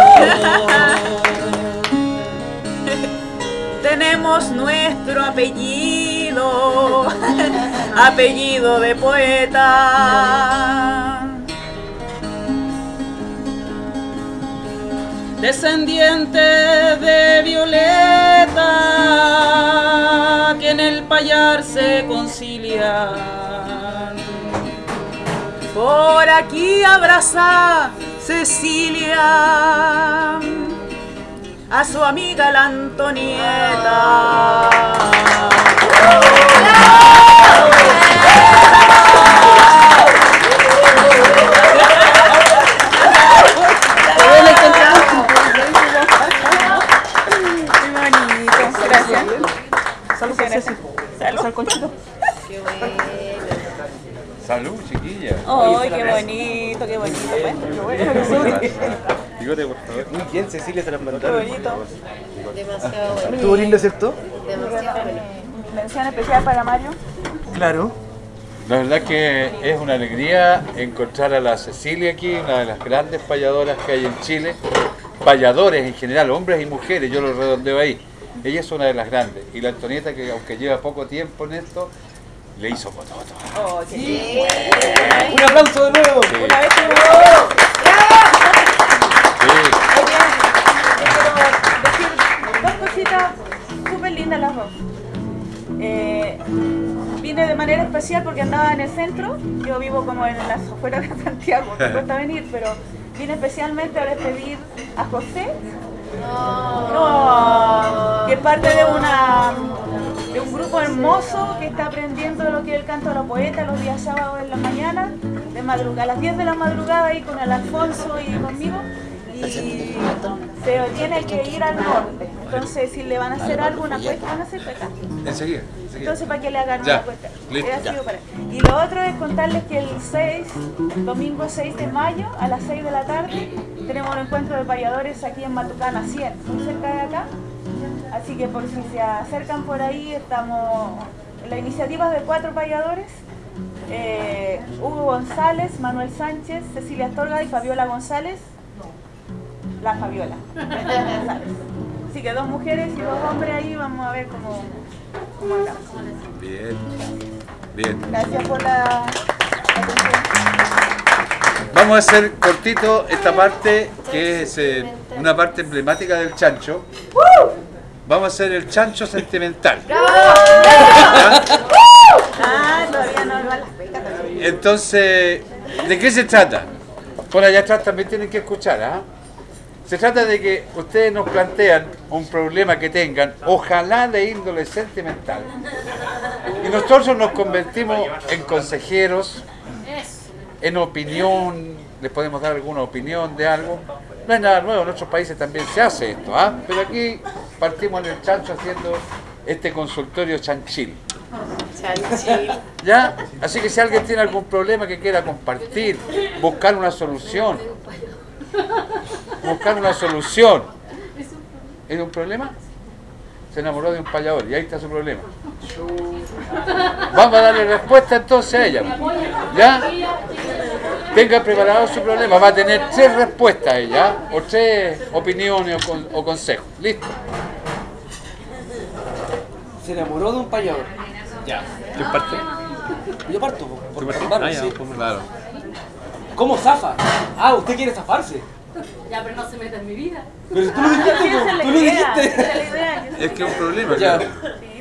Tenemos nuestro apellido, apellido de poeta. Descendiente de Violeta, que en el payar se concilian. Por aquí abraza Cecilia a su amiga la Antonieta. Gracias. Salud, Ceci. Salud, Conchito. Qué bueno. Salud, chiquilla. Ay, qué bonito, qué bonito. Bueno, qué bueno que soy. Bigote, por favor. Muy bien, Cecilia, se las Qué mandaron. bonito. Demasiado bueno. ¿Estuvo lindo, cierto? Demasiado bueno. Mención especial para Mario. Claro. La verdad que es una alegría encontrar a la Cecilia aquí, una de las grandes payadoras que hay en Chile. Payadores en general, hombres y mujeres, yo lo redondeo ahí. Ella es una de las grandes. Y la Antonieta, que aunque lleva poco tiempo en esto, le hizo pototo. Oh, qué Sí. bien. Un aplauso de nuevo. Sí. Una vez que me Sí. decir dos cositas súper lindas las dos. Eh, vine de manera especial porque andaba en el centro. Yo vivo como en las afueras de Santiago, me cuesta venir, pero vine especialmente a despedir a José, no, que es parte de una de un grupo hermoso que está aprendiendo lo que es el canto a los poetas los días sábados en la mañana, de madrugada, a las diez de la madrugada ahí con el Alfonso y conmigo. Y se tiene que ir al norte. Entonces, si le van a hacer algo, una cuesta, van a hacer acá. Enseguida, enseguida. Entonces, para que le hagan Ya, una cuesta. listo. He sido para- Y lo otro es contarles que el seis, domingo seis de mayo, a las seis de la tarde, tenemos un encuentro de payadores aquí en Matucana cien, muy cerca de acá. Así que por si se acercan por ahí, estamos en la iniciativa de cuatro payadores. Eh, Hugo González, Manuel Sánchez, Cecilia Astorga y Fabiola González. La Fabiola González. Así que dos mujeres y dos hombres ahí, vamos a ver cómo, cómo andamos. Bien, bien. Gracias por la atención. Vamos a hacer cortito esta parte, que es eh, una parte emblemática del chancho. Vamos a hacer el chancho sentimental. Ah, todavía no van las becas. Entonces, ¿de qué se trata? Por allá atrás también tienen que escuchar, ¿ah? Se trata de que ustedes nos plantean un problema que tengan, ojalá de índole sentimental. Y nosotros nos convertimos en consejeros, en opinión, les podemos dar alguna opinión de algo. No es nada nuevo, en otros países también se hace esto, ¿ah? Pero aquí partimos en el chancho haciendo este consultorio chanchil. Chanchil. ¿Ya? Así que si alguien tiene algún problema que quiera compartir, buscar una solución, buscar una solución. ¿Es un problema? Se enamoró de un payador y ahí está su problema. Vamos a darle respuesta entonces a ella. ¿Ya? Tenga preparado su problema. Va a tener tres respuestas ella, o tres opiniones o, con, o consejos. ¿Listo? Se enamoró de un payador. Ya. ¿Qué parte? Yo parto, po, por ¿Tú partes? participar, Ah, ya, sí. pues, Claro. ¿Cómo zafa? Ah, usted quiere zafarse. Ya, pero no se meta en mi vida. Pero tú lo dijiste, Esa es po, la tú lo idea, esa dijiste. es la idea. Es que es un problema, Ya. claro.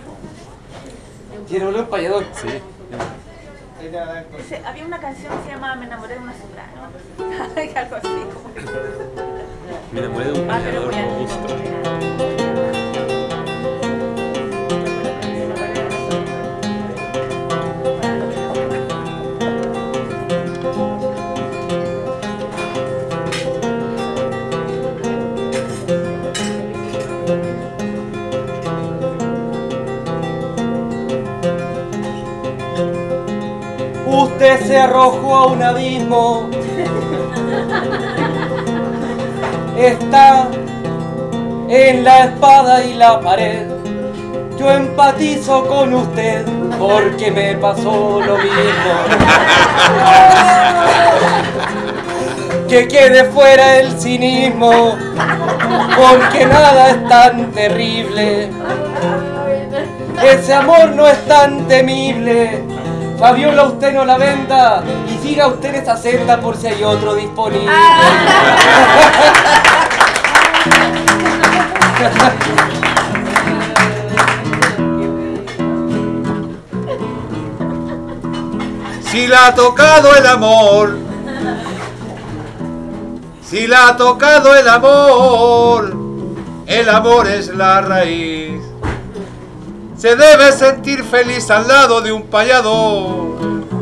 Se enamoró de un payador. Sí. Dice, había una canción que se llama Me enamoré de una soprano. Algo así. Me enamoré de un Ah, pero payador muy robusto. se arrojó a un abismo está en la espada y la pared. Yo empatizo con usted porque me pasó lo mismo. Que quede fuera el cinismo, porque nada es tan terrible. Ese amor no es tan temible. Fabiola, usted no la venda y siga usted esa senda por si hay otro disponible. Si la ha tocado el amor, si la ha tocado el amor, el amor es la raíz. Se debe sentir feliz al lado de un payador.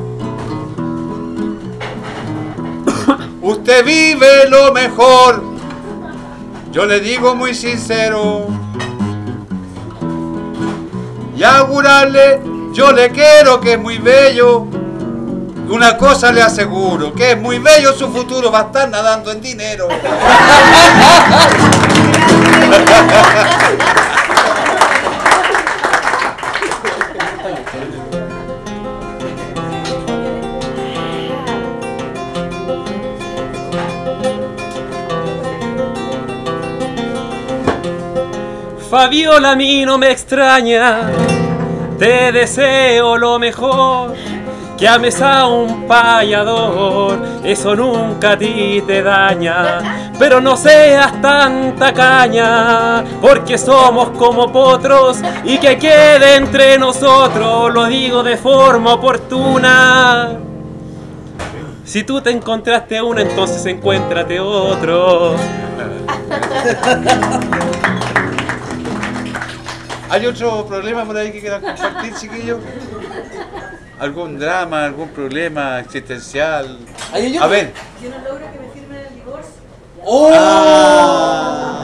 Usted vive lo mejor, yo le digo muy sincero. Y augurarle, yo le quiero que es muy bello. Una cosa le aseguro, que es muy bello su futuro, va a estar nadando en dinero. Fabiola, a mí no me extraña, te deseo lo mejor. Que ames a un payador, eso nunca a ti te daña. Pero no seas tan tacaña, porque somos como potros. Y que quede entre nosotros, lo digo de forma oportuna. Si tú te encontraste uno, entonces encuéntrate otro. ¿Hay otro problema por ahí que quieran compartir, chiquillos? ¿Algún drama, algún problema existencial? A ver. Yo no logro que me firmen el divorcio. ¡Oh! Ah,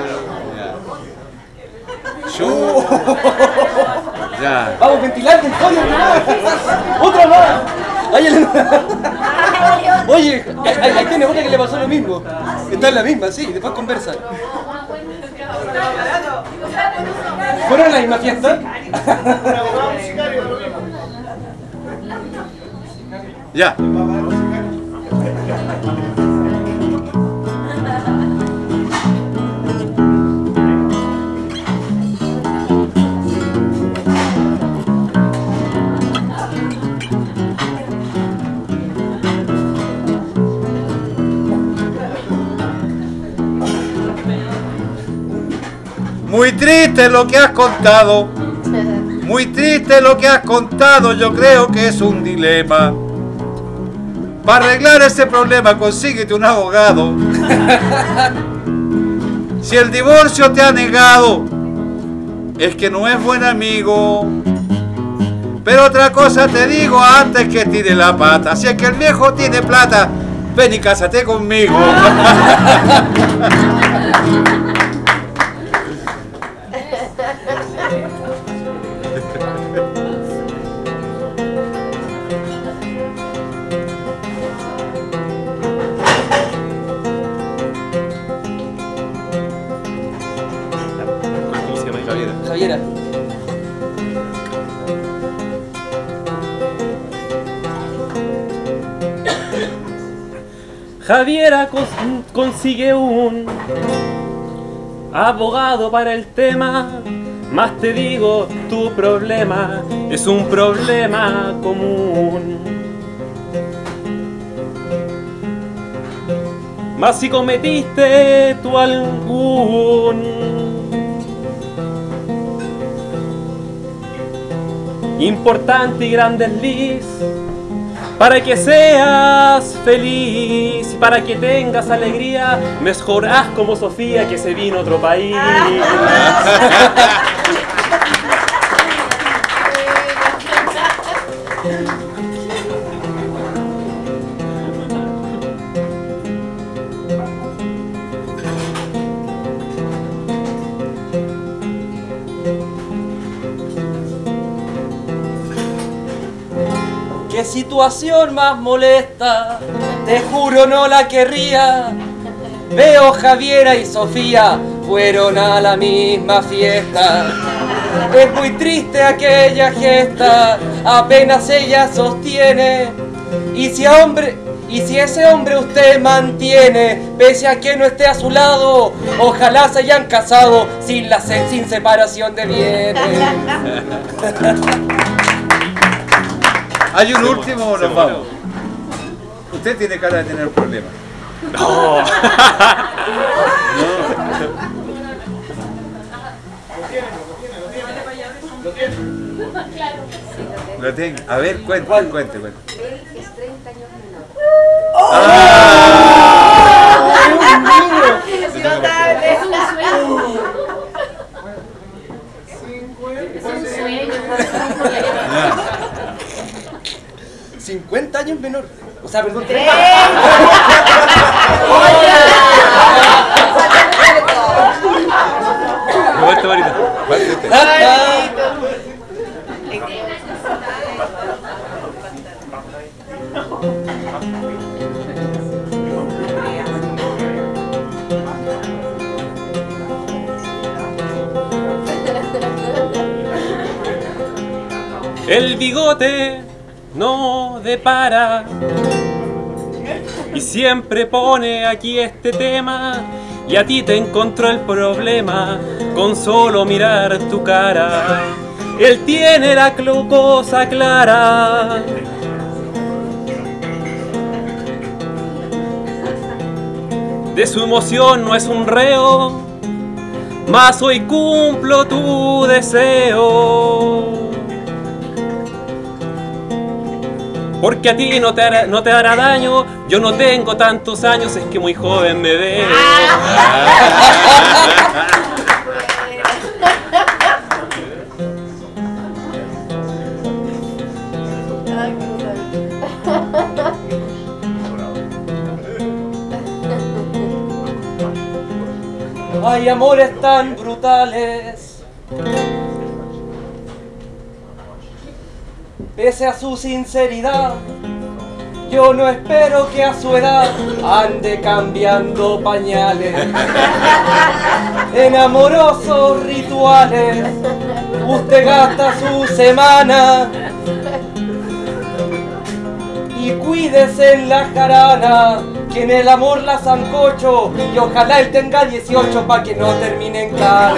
Chu. Ya. Vamos, ventilante, historia, otra más. Oye, ahí, ahí tiene otra que le pasó lo mismo. Está en la misma, sí, después conversan. ¿Fueron a la misma fiesta? Ya. Muy triste lo que has contado, muy triste lo que has contado, yo creo que es un dilema. Para arreglar ese problema consíguete un abogado. Si el divorcio te ha negado, es que no es buen amigo. Pero otra cosa te digo antes que tire la pata, si es que el viejo tiene plata, ven y cásate conmigo. Javiera. Javiera cons consigue un abogado para el tema. Más te digo, tu problema es un problema común. Más si cometiste tú algún importante y gran desliz, para que seas feliz y para que tengas alegría, mejor haz como Sofía, que se vino a otro país. Que qué situación más molesta, te juro no la querría. Veo Javiera y Sofía fueron a la misma fiesta. Es muy triste aquella gesta, apenas ella sostiene. Y si a hombre, y si ese hombre usted mantiene, pese a que no esté a su lado, ojalá se hayan casado sin la se- sin separación de bienes. Hay un último o nos vamos. Usted tiene cara de tener problemas. No. No. Lo tengo. A ver, cuente, cuente, cuente. Él es treinta años menor. ¡Ah! Es un sueño. Es un sueño. cincuenta años menor. O sea, perdón, ¡Tres! Roberto Marita. El bigote no depara y siempre pone aquí este tema, y a ti te encontró el problema con solo mirar tu cara. Él tiene la clo- cosa clara. De su emoción no es un reo, mas hoy cumplo tu deseo. Porque a ti no te hará, no te hará daño, yo no tengo tantos años, es que muy joven me veo. Hay amores tan brutales, pese a su sinceridad. Yo no espero que a su edad ande cambiando pañales. En amorosos rituales usted gasta su semana, y cuídese en la jarana, que en el amor la zancocho, y ojalá él tenga dieciocho pa' que no termine en cara.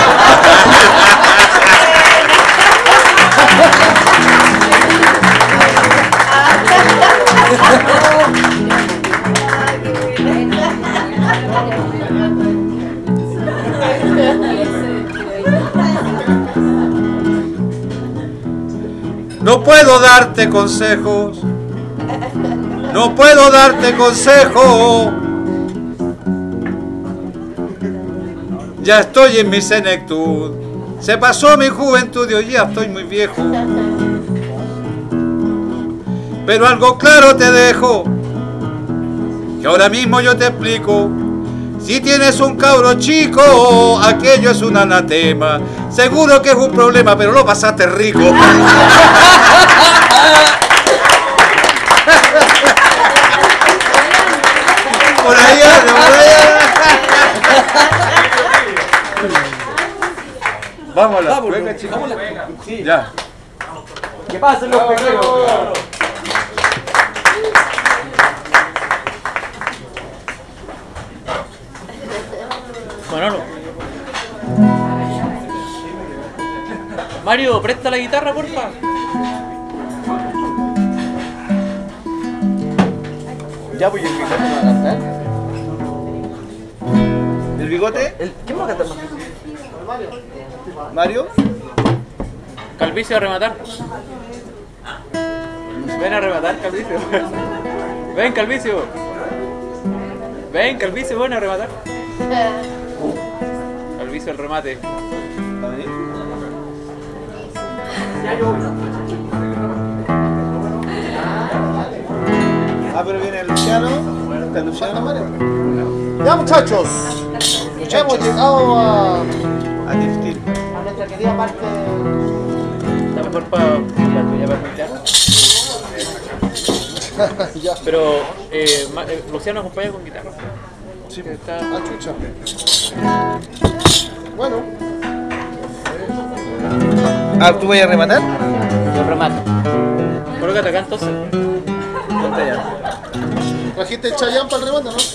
No puedo darte consejos, no puedo darte consejo. Ya estoy en mi senectud, se pasó mi juventud y hoy ya estoy muy viejo. Pero algo claro te dejo, que ahora mismo yo te explico. Si tienes un cabro chico, aquello es un anatema. Seguro que es un problema, pero lo pasaste rico. Por ahí anda, por ahí anda. Vámonos, Vámonos, venga chicos. vámonos. Sí. Ya. ¿Qué pasa en los pequeños? Manolo. Mario, presta la guitarra, porfa. Ya voy, el bigote no va a cantar. ¿El bigote? El- ¿Quién va a cantar más? ¿Mario? Calvicio a rematar. Ven a rematar, Calvicio. Ven, Calvicio. Ven, Calvicio, ven a rematar. Calvicio el remate. Ah, pero viene el Luciano. ¿El Luciano? Ya muchachos, hemos llegado a, A Tiftil. a nuestra querida parte. La mejor para ya para escuchar. Ya. Pero eh, Ma- eh, Luciano acompaña con guitarra. Sí, está... ah, chucha. Bueno. Ah, ¿tú vas a rematar? Yo remato. Colócate acá entonces. Ponte allá. ¿Trajiste el Chayán para el remate, no?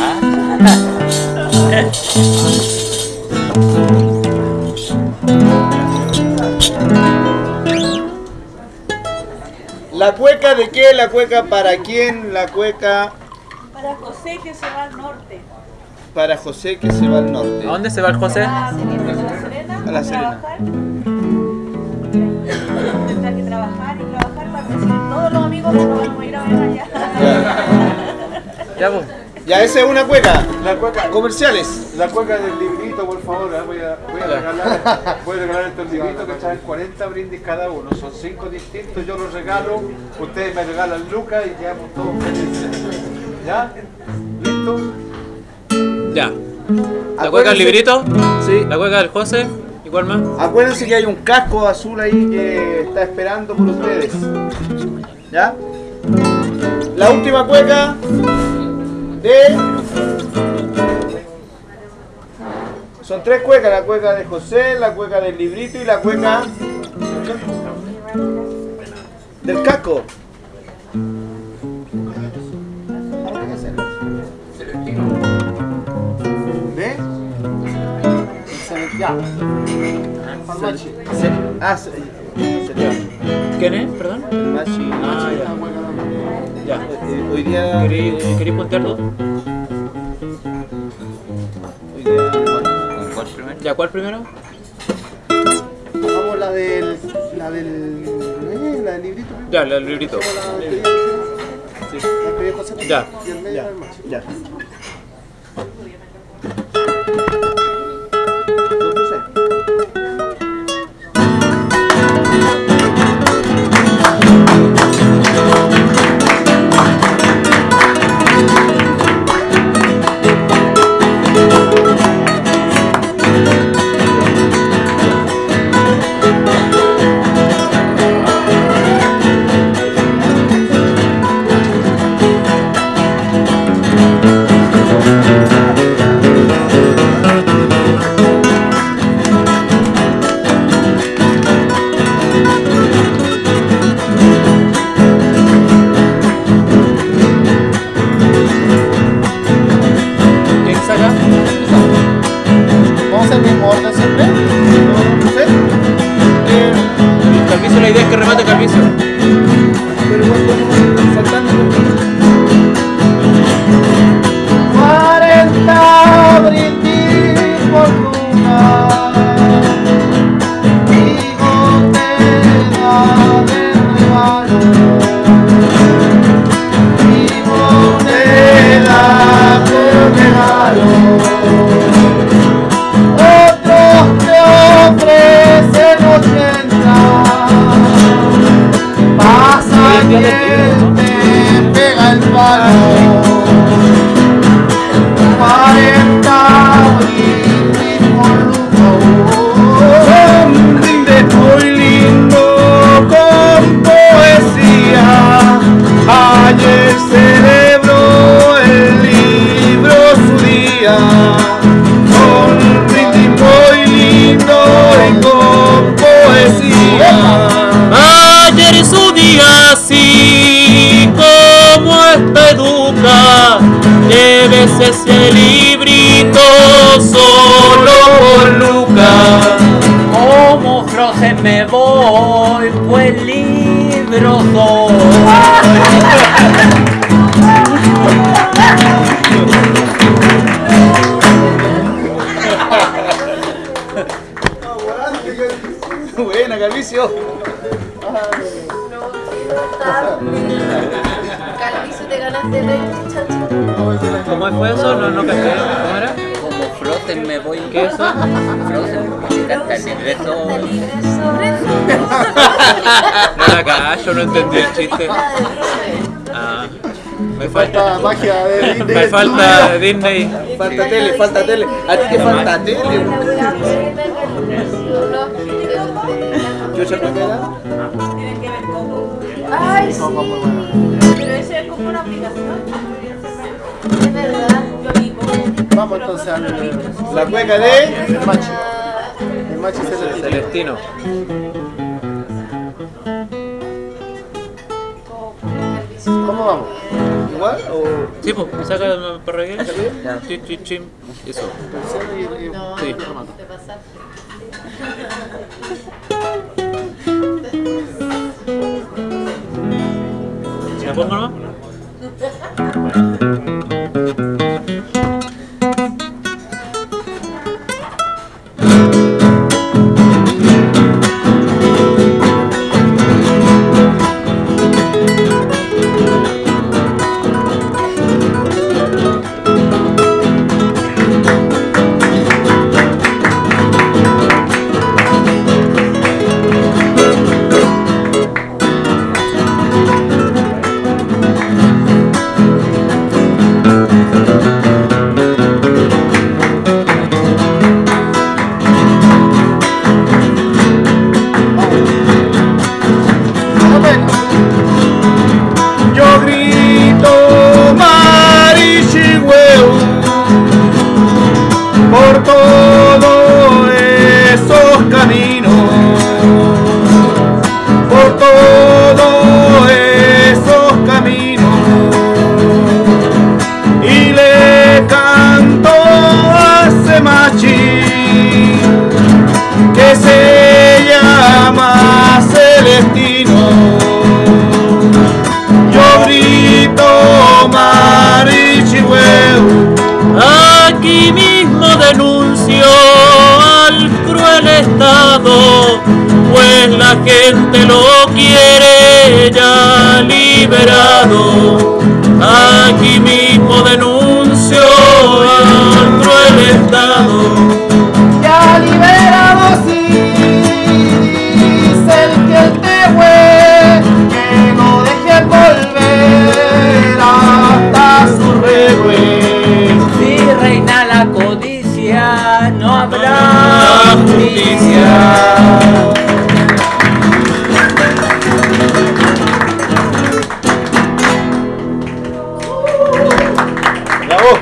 ¿La cueca de qué? ¿La cueca para quién? La cueca Para José que se va al norte. para José que se va al norte. ¿A dónde se va el José? A La Serena. A La Serena. Trabajar. Tendrá que trabajar y trabajar para decir todos los amigos que nos vamos a ir a ver allá. Ya, pues. Ya, esa es una cueca. La cueca, Comerciales. la cueca del librito, por favor, ¿eh? voy, a, voy, a regalar, voy a regalar estos libritos que traen cuarenta brindis cada uno. Son cinco distintos, yo los regalo, ustedes me regalan lucas y quedamos todos felices. ¿Ya? ¿Listo? Ya. ¿La cueca del librito? Sí. ¿La cueca del José? ¿Y cuál más? Acuérdense que hay un casco azul ahí que está esperando por ustedes. ¿Ya? La última cueca de... Son tres cuecas, la cueca de José, la cueca del librito y la cueca del casco. ¿De? Ya. Farmachi. Ah, se- sería. ¿Quién es? Perdón. Machi. Ah, ya. Ya. Eh, hoy día. ¿Queréis queréis puntear dos? Hoy día. ¿Cuál primero? ¿Ya cuál primero? Hagamos la del. La del. eh, la del librito. primero. Ya, el librito. Hacemos la del- Sí. la que dijo José. Ya. Y el medio Ya. del macho. Ya. ¿Quién saca? Vamos a hacer el mismo orden siempre. No sé. Eh, Calvicio, la idea es que remate Calvicio. pero igual podemos saltando. cuarenta brindis por luna y botella de regalo y botella de regalo. Otros te ofrecen ochenta, pasa y él te pega el palo. cuarenta brindis por luna. Un brindis muy lindo con poesía. Ayer celebró el libro su día. Un brindis muy lindo y con poesía. Ayer es su día, así como esta educa. Lleves ese librito solo por Lucas. Como Frozen me voy, pues libro soy. Buena, Calvicio. Calvicio, te ganaste veinte, chacho. ¿Cómo fue eso? No, no caché. ¿Cómo era? Como Frozen me voy. ¿Qué es eso? Frozen, que canta el libreto. No la cacho, no entendí el chiste. Ah, me Falta falta. magia de Disney. Me falta Disney. Falta tele, falta tele. A ti te falta tele. No, ¿Qué otra cueca era? Tienen que ver con... ay, sí. Pero ese es como una aplicación. Es verdad. Yo vivo. Vamos entonces a la cueca de el macho. El macho Celestino. Celestino. ¿Cómo vamos? igual o Sí, pues, saca el perro aquí. Ya. Chim, chim, chim. Eso. No, Sí. no, te pasaste. ¿Me pongo nomás? yo grito Marichihueu por todos esos caminos, por todos esos caminos, y le canto a ese machi que se llama Celestino. Yo grito Marichihueu, Aquí mismo denuncio al cruel estado, pues la gente lo quiere ya liberado. Aquí mismo denuncio al cruel estado. Ya liberado sí, dice el que el tehue, que no deje volver hasta su regue. Si reina la codicia, no habrá justicia. bravo.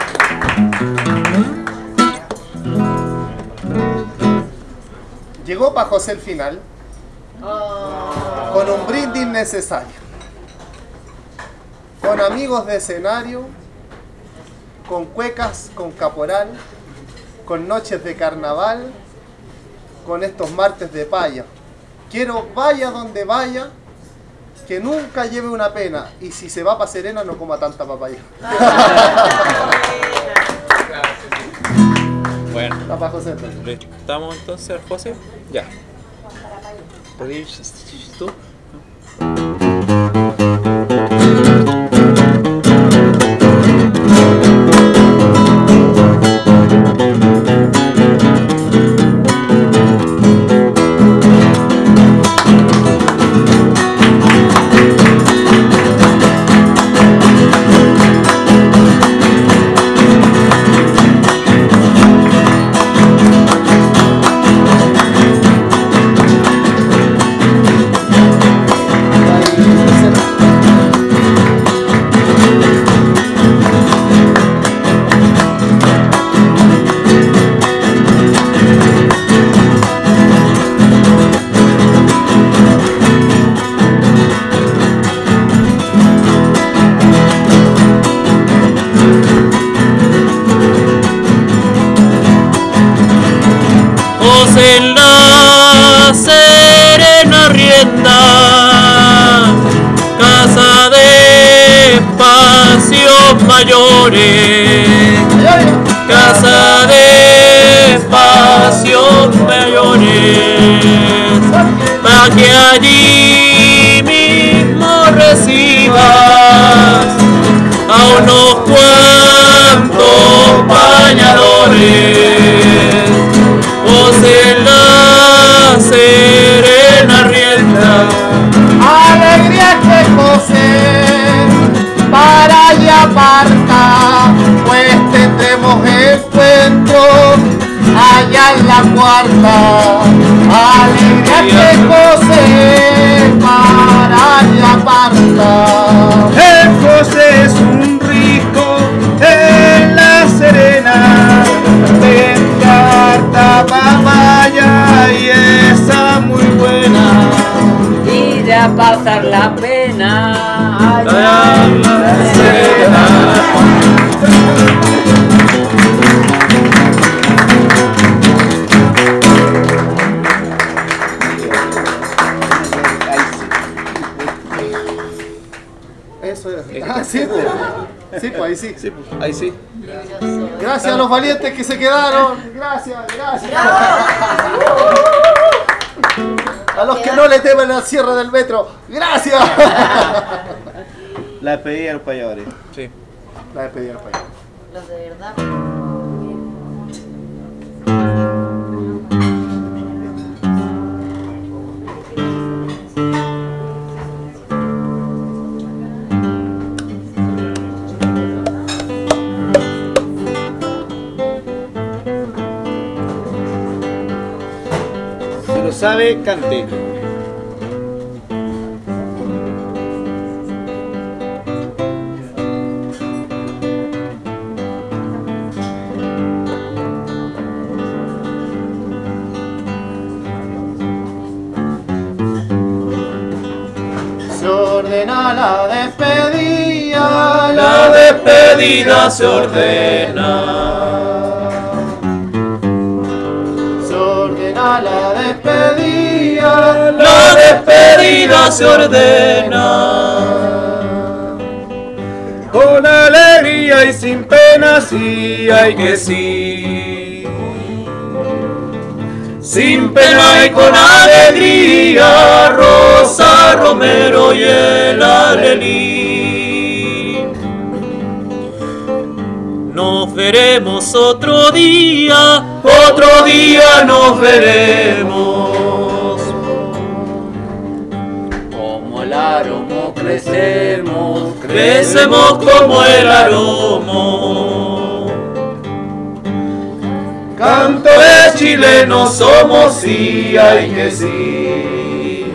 Llegó para José el final con un brindis necesario, con amigos de escenario, con cuecas, con caporal, con noches de carnaval, con estos martes de paya. Quiero vaya donde vaya, que nunca lleve una pena, y si se va para Serena no coma tanta papaya. Bueno. Va para José entonces. ¿Estamos entonces, José? Ya. ¿Podéis tú? En la serena rienda, casa de espacios mayores, casa de espacios mayores, para que allí mismo recibas a unos cuantos bañadores. En la serena rienda, Alegría que José para allá parta, pues tendremos encuentro allá en la cuarta. Alegría que José para allá parta. sí. Sí, pues, ahí sí. Gracias a los valientes que se quedaron. Gracias, gracias. A los que no le temen al cierre del metro. Gracias. La despedida de los payadores. Sí. La despedida de los payadores. Los de verdad. Si lo sabe, cante. Se ordena la despedida. La despedida se ordena. Se ordena la despedida. La despedida se ordena. Con alegría y sin pena, sí hay que sí. Sin pena y con alegría, Rosa, Romero y el Alelí. Nos veremos otro día, otro día nos veremos. Como el aromo crecemos, Crecemos como el aromo. Cantores chilenos somos, sí hay que sí.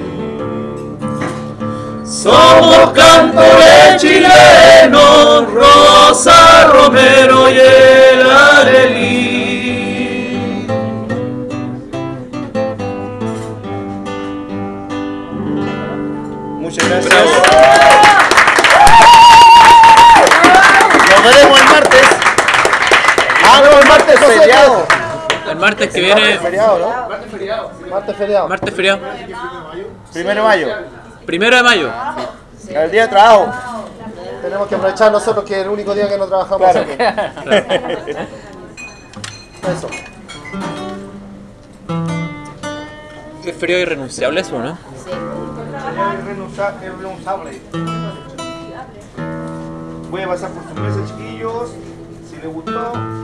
Somos cantores chilenos, Rosa, Romero y el Alelí. Muchas gracias. Nos veremos el martes. Ah, no, el martes es feriado. El martes que viene. Feriado, ¿no? Martes feriado. Martes feriado. Martes feriado. Primero de mayo. Primero de mayo. El día de trabajo. Tenemos que aprovechar nosotros que es el único día que no trabajamos Claro. aquí. Eso. Es feriado irrenunciable eso, ¿no? Irrenunciable. Voy a pasar por sus mesas, chiquillos. Si les gustó.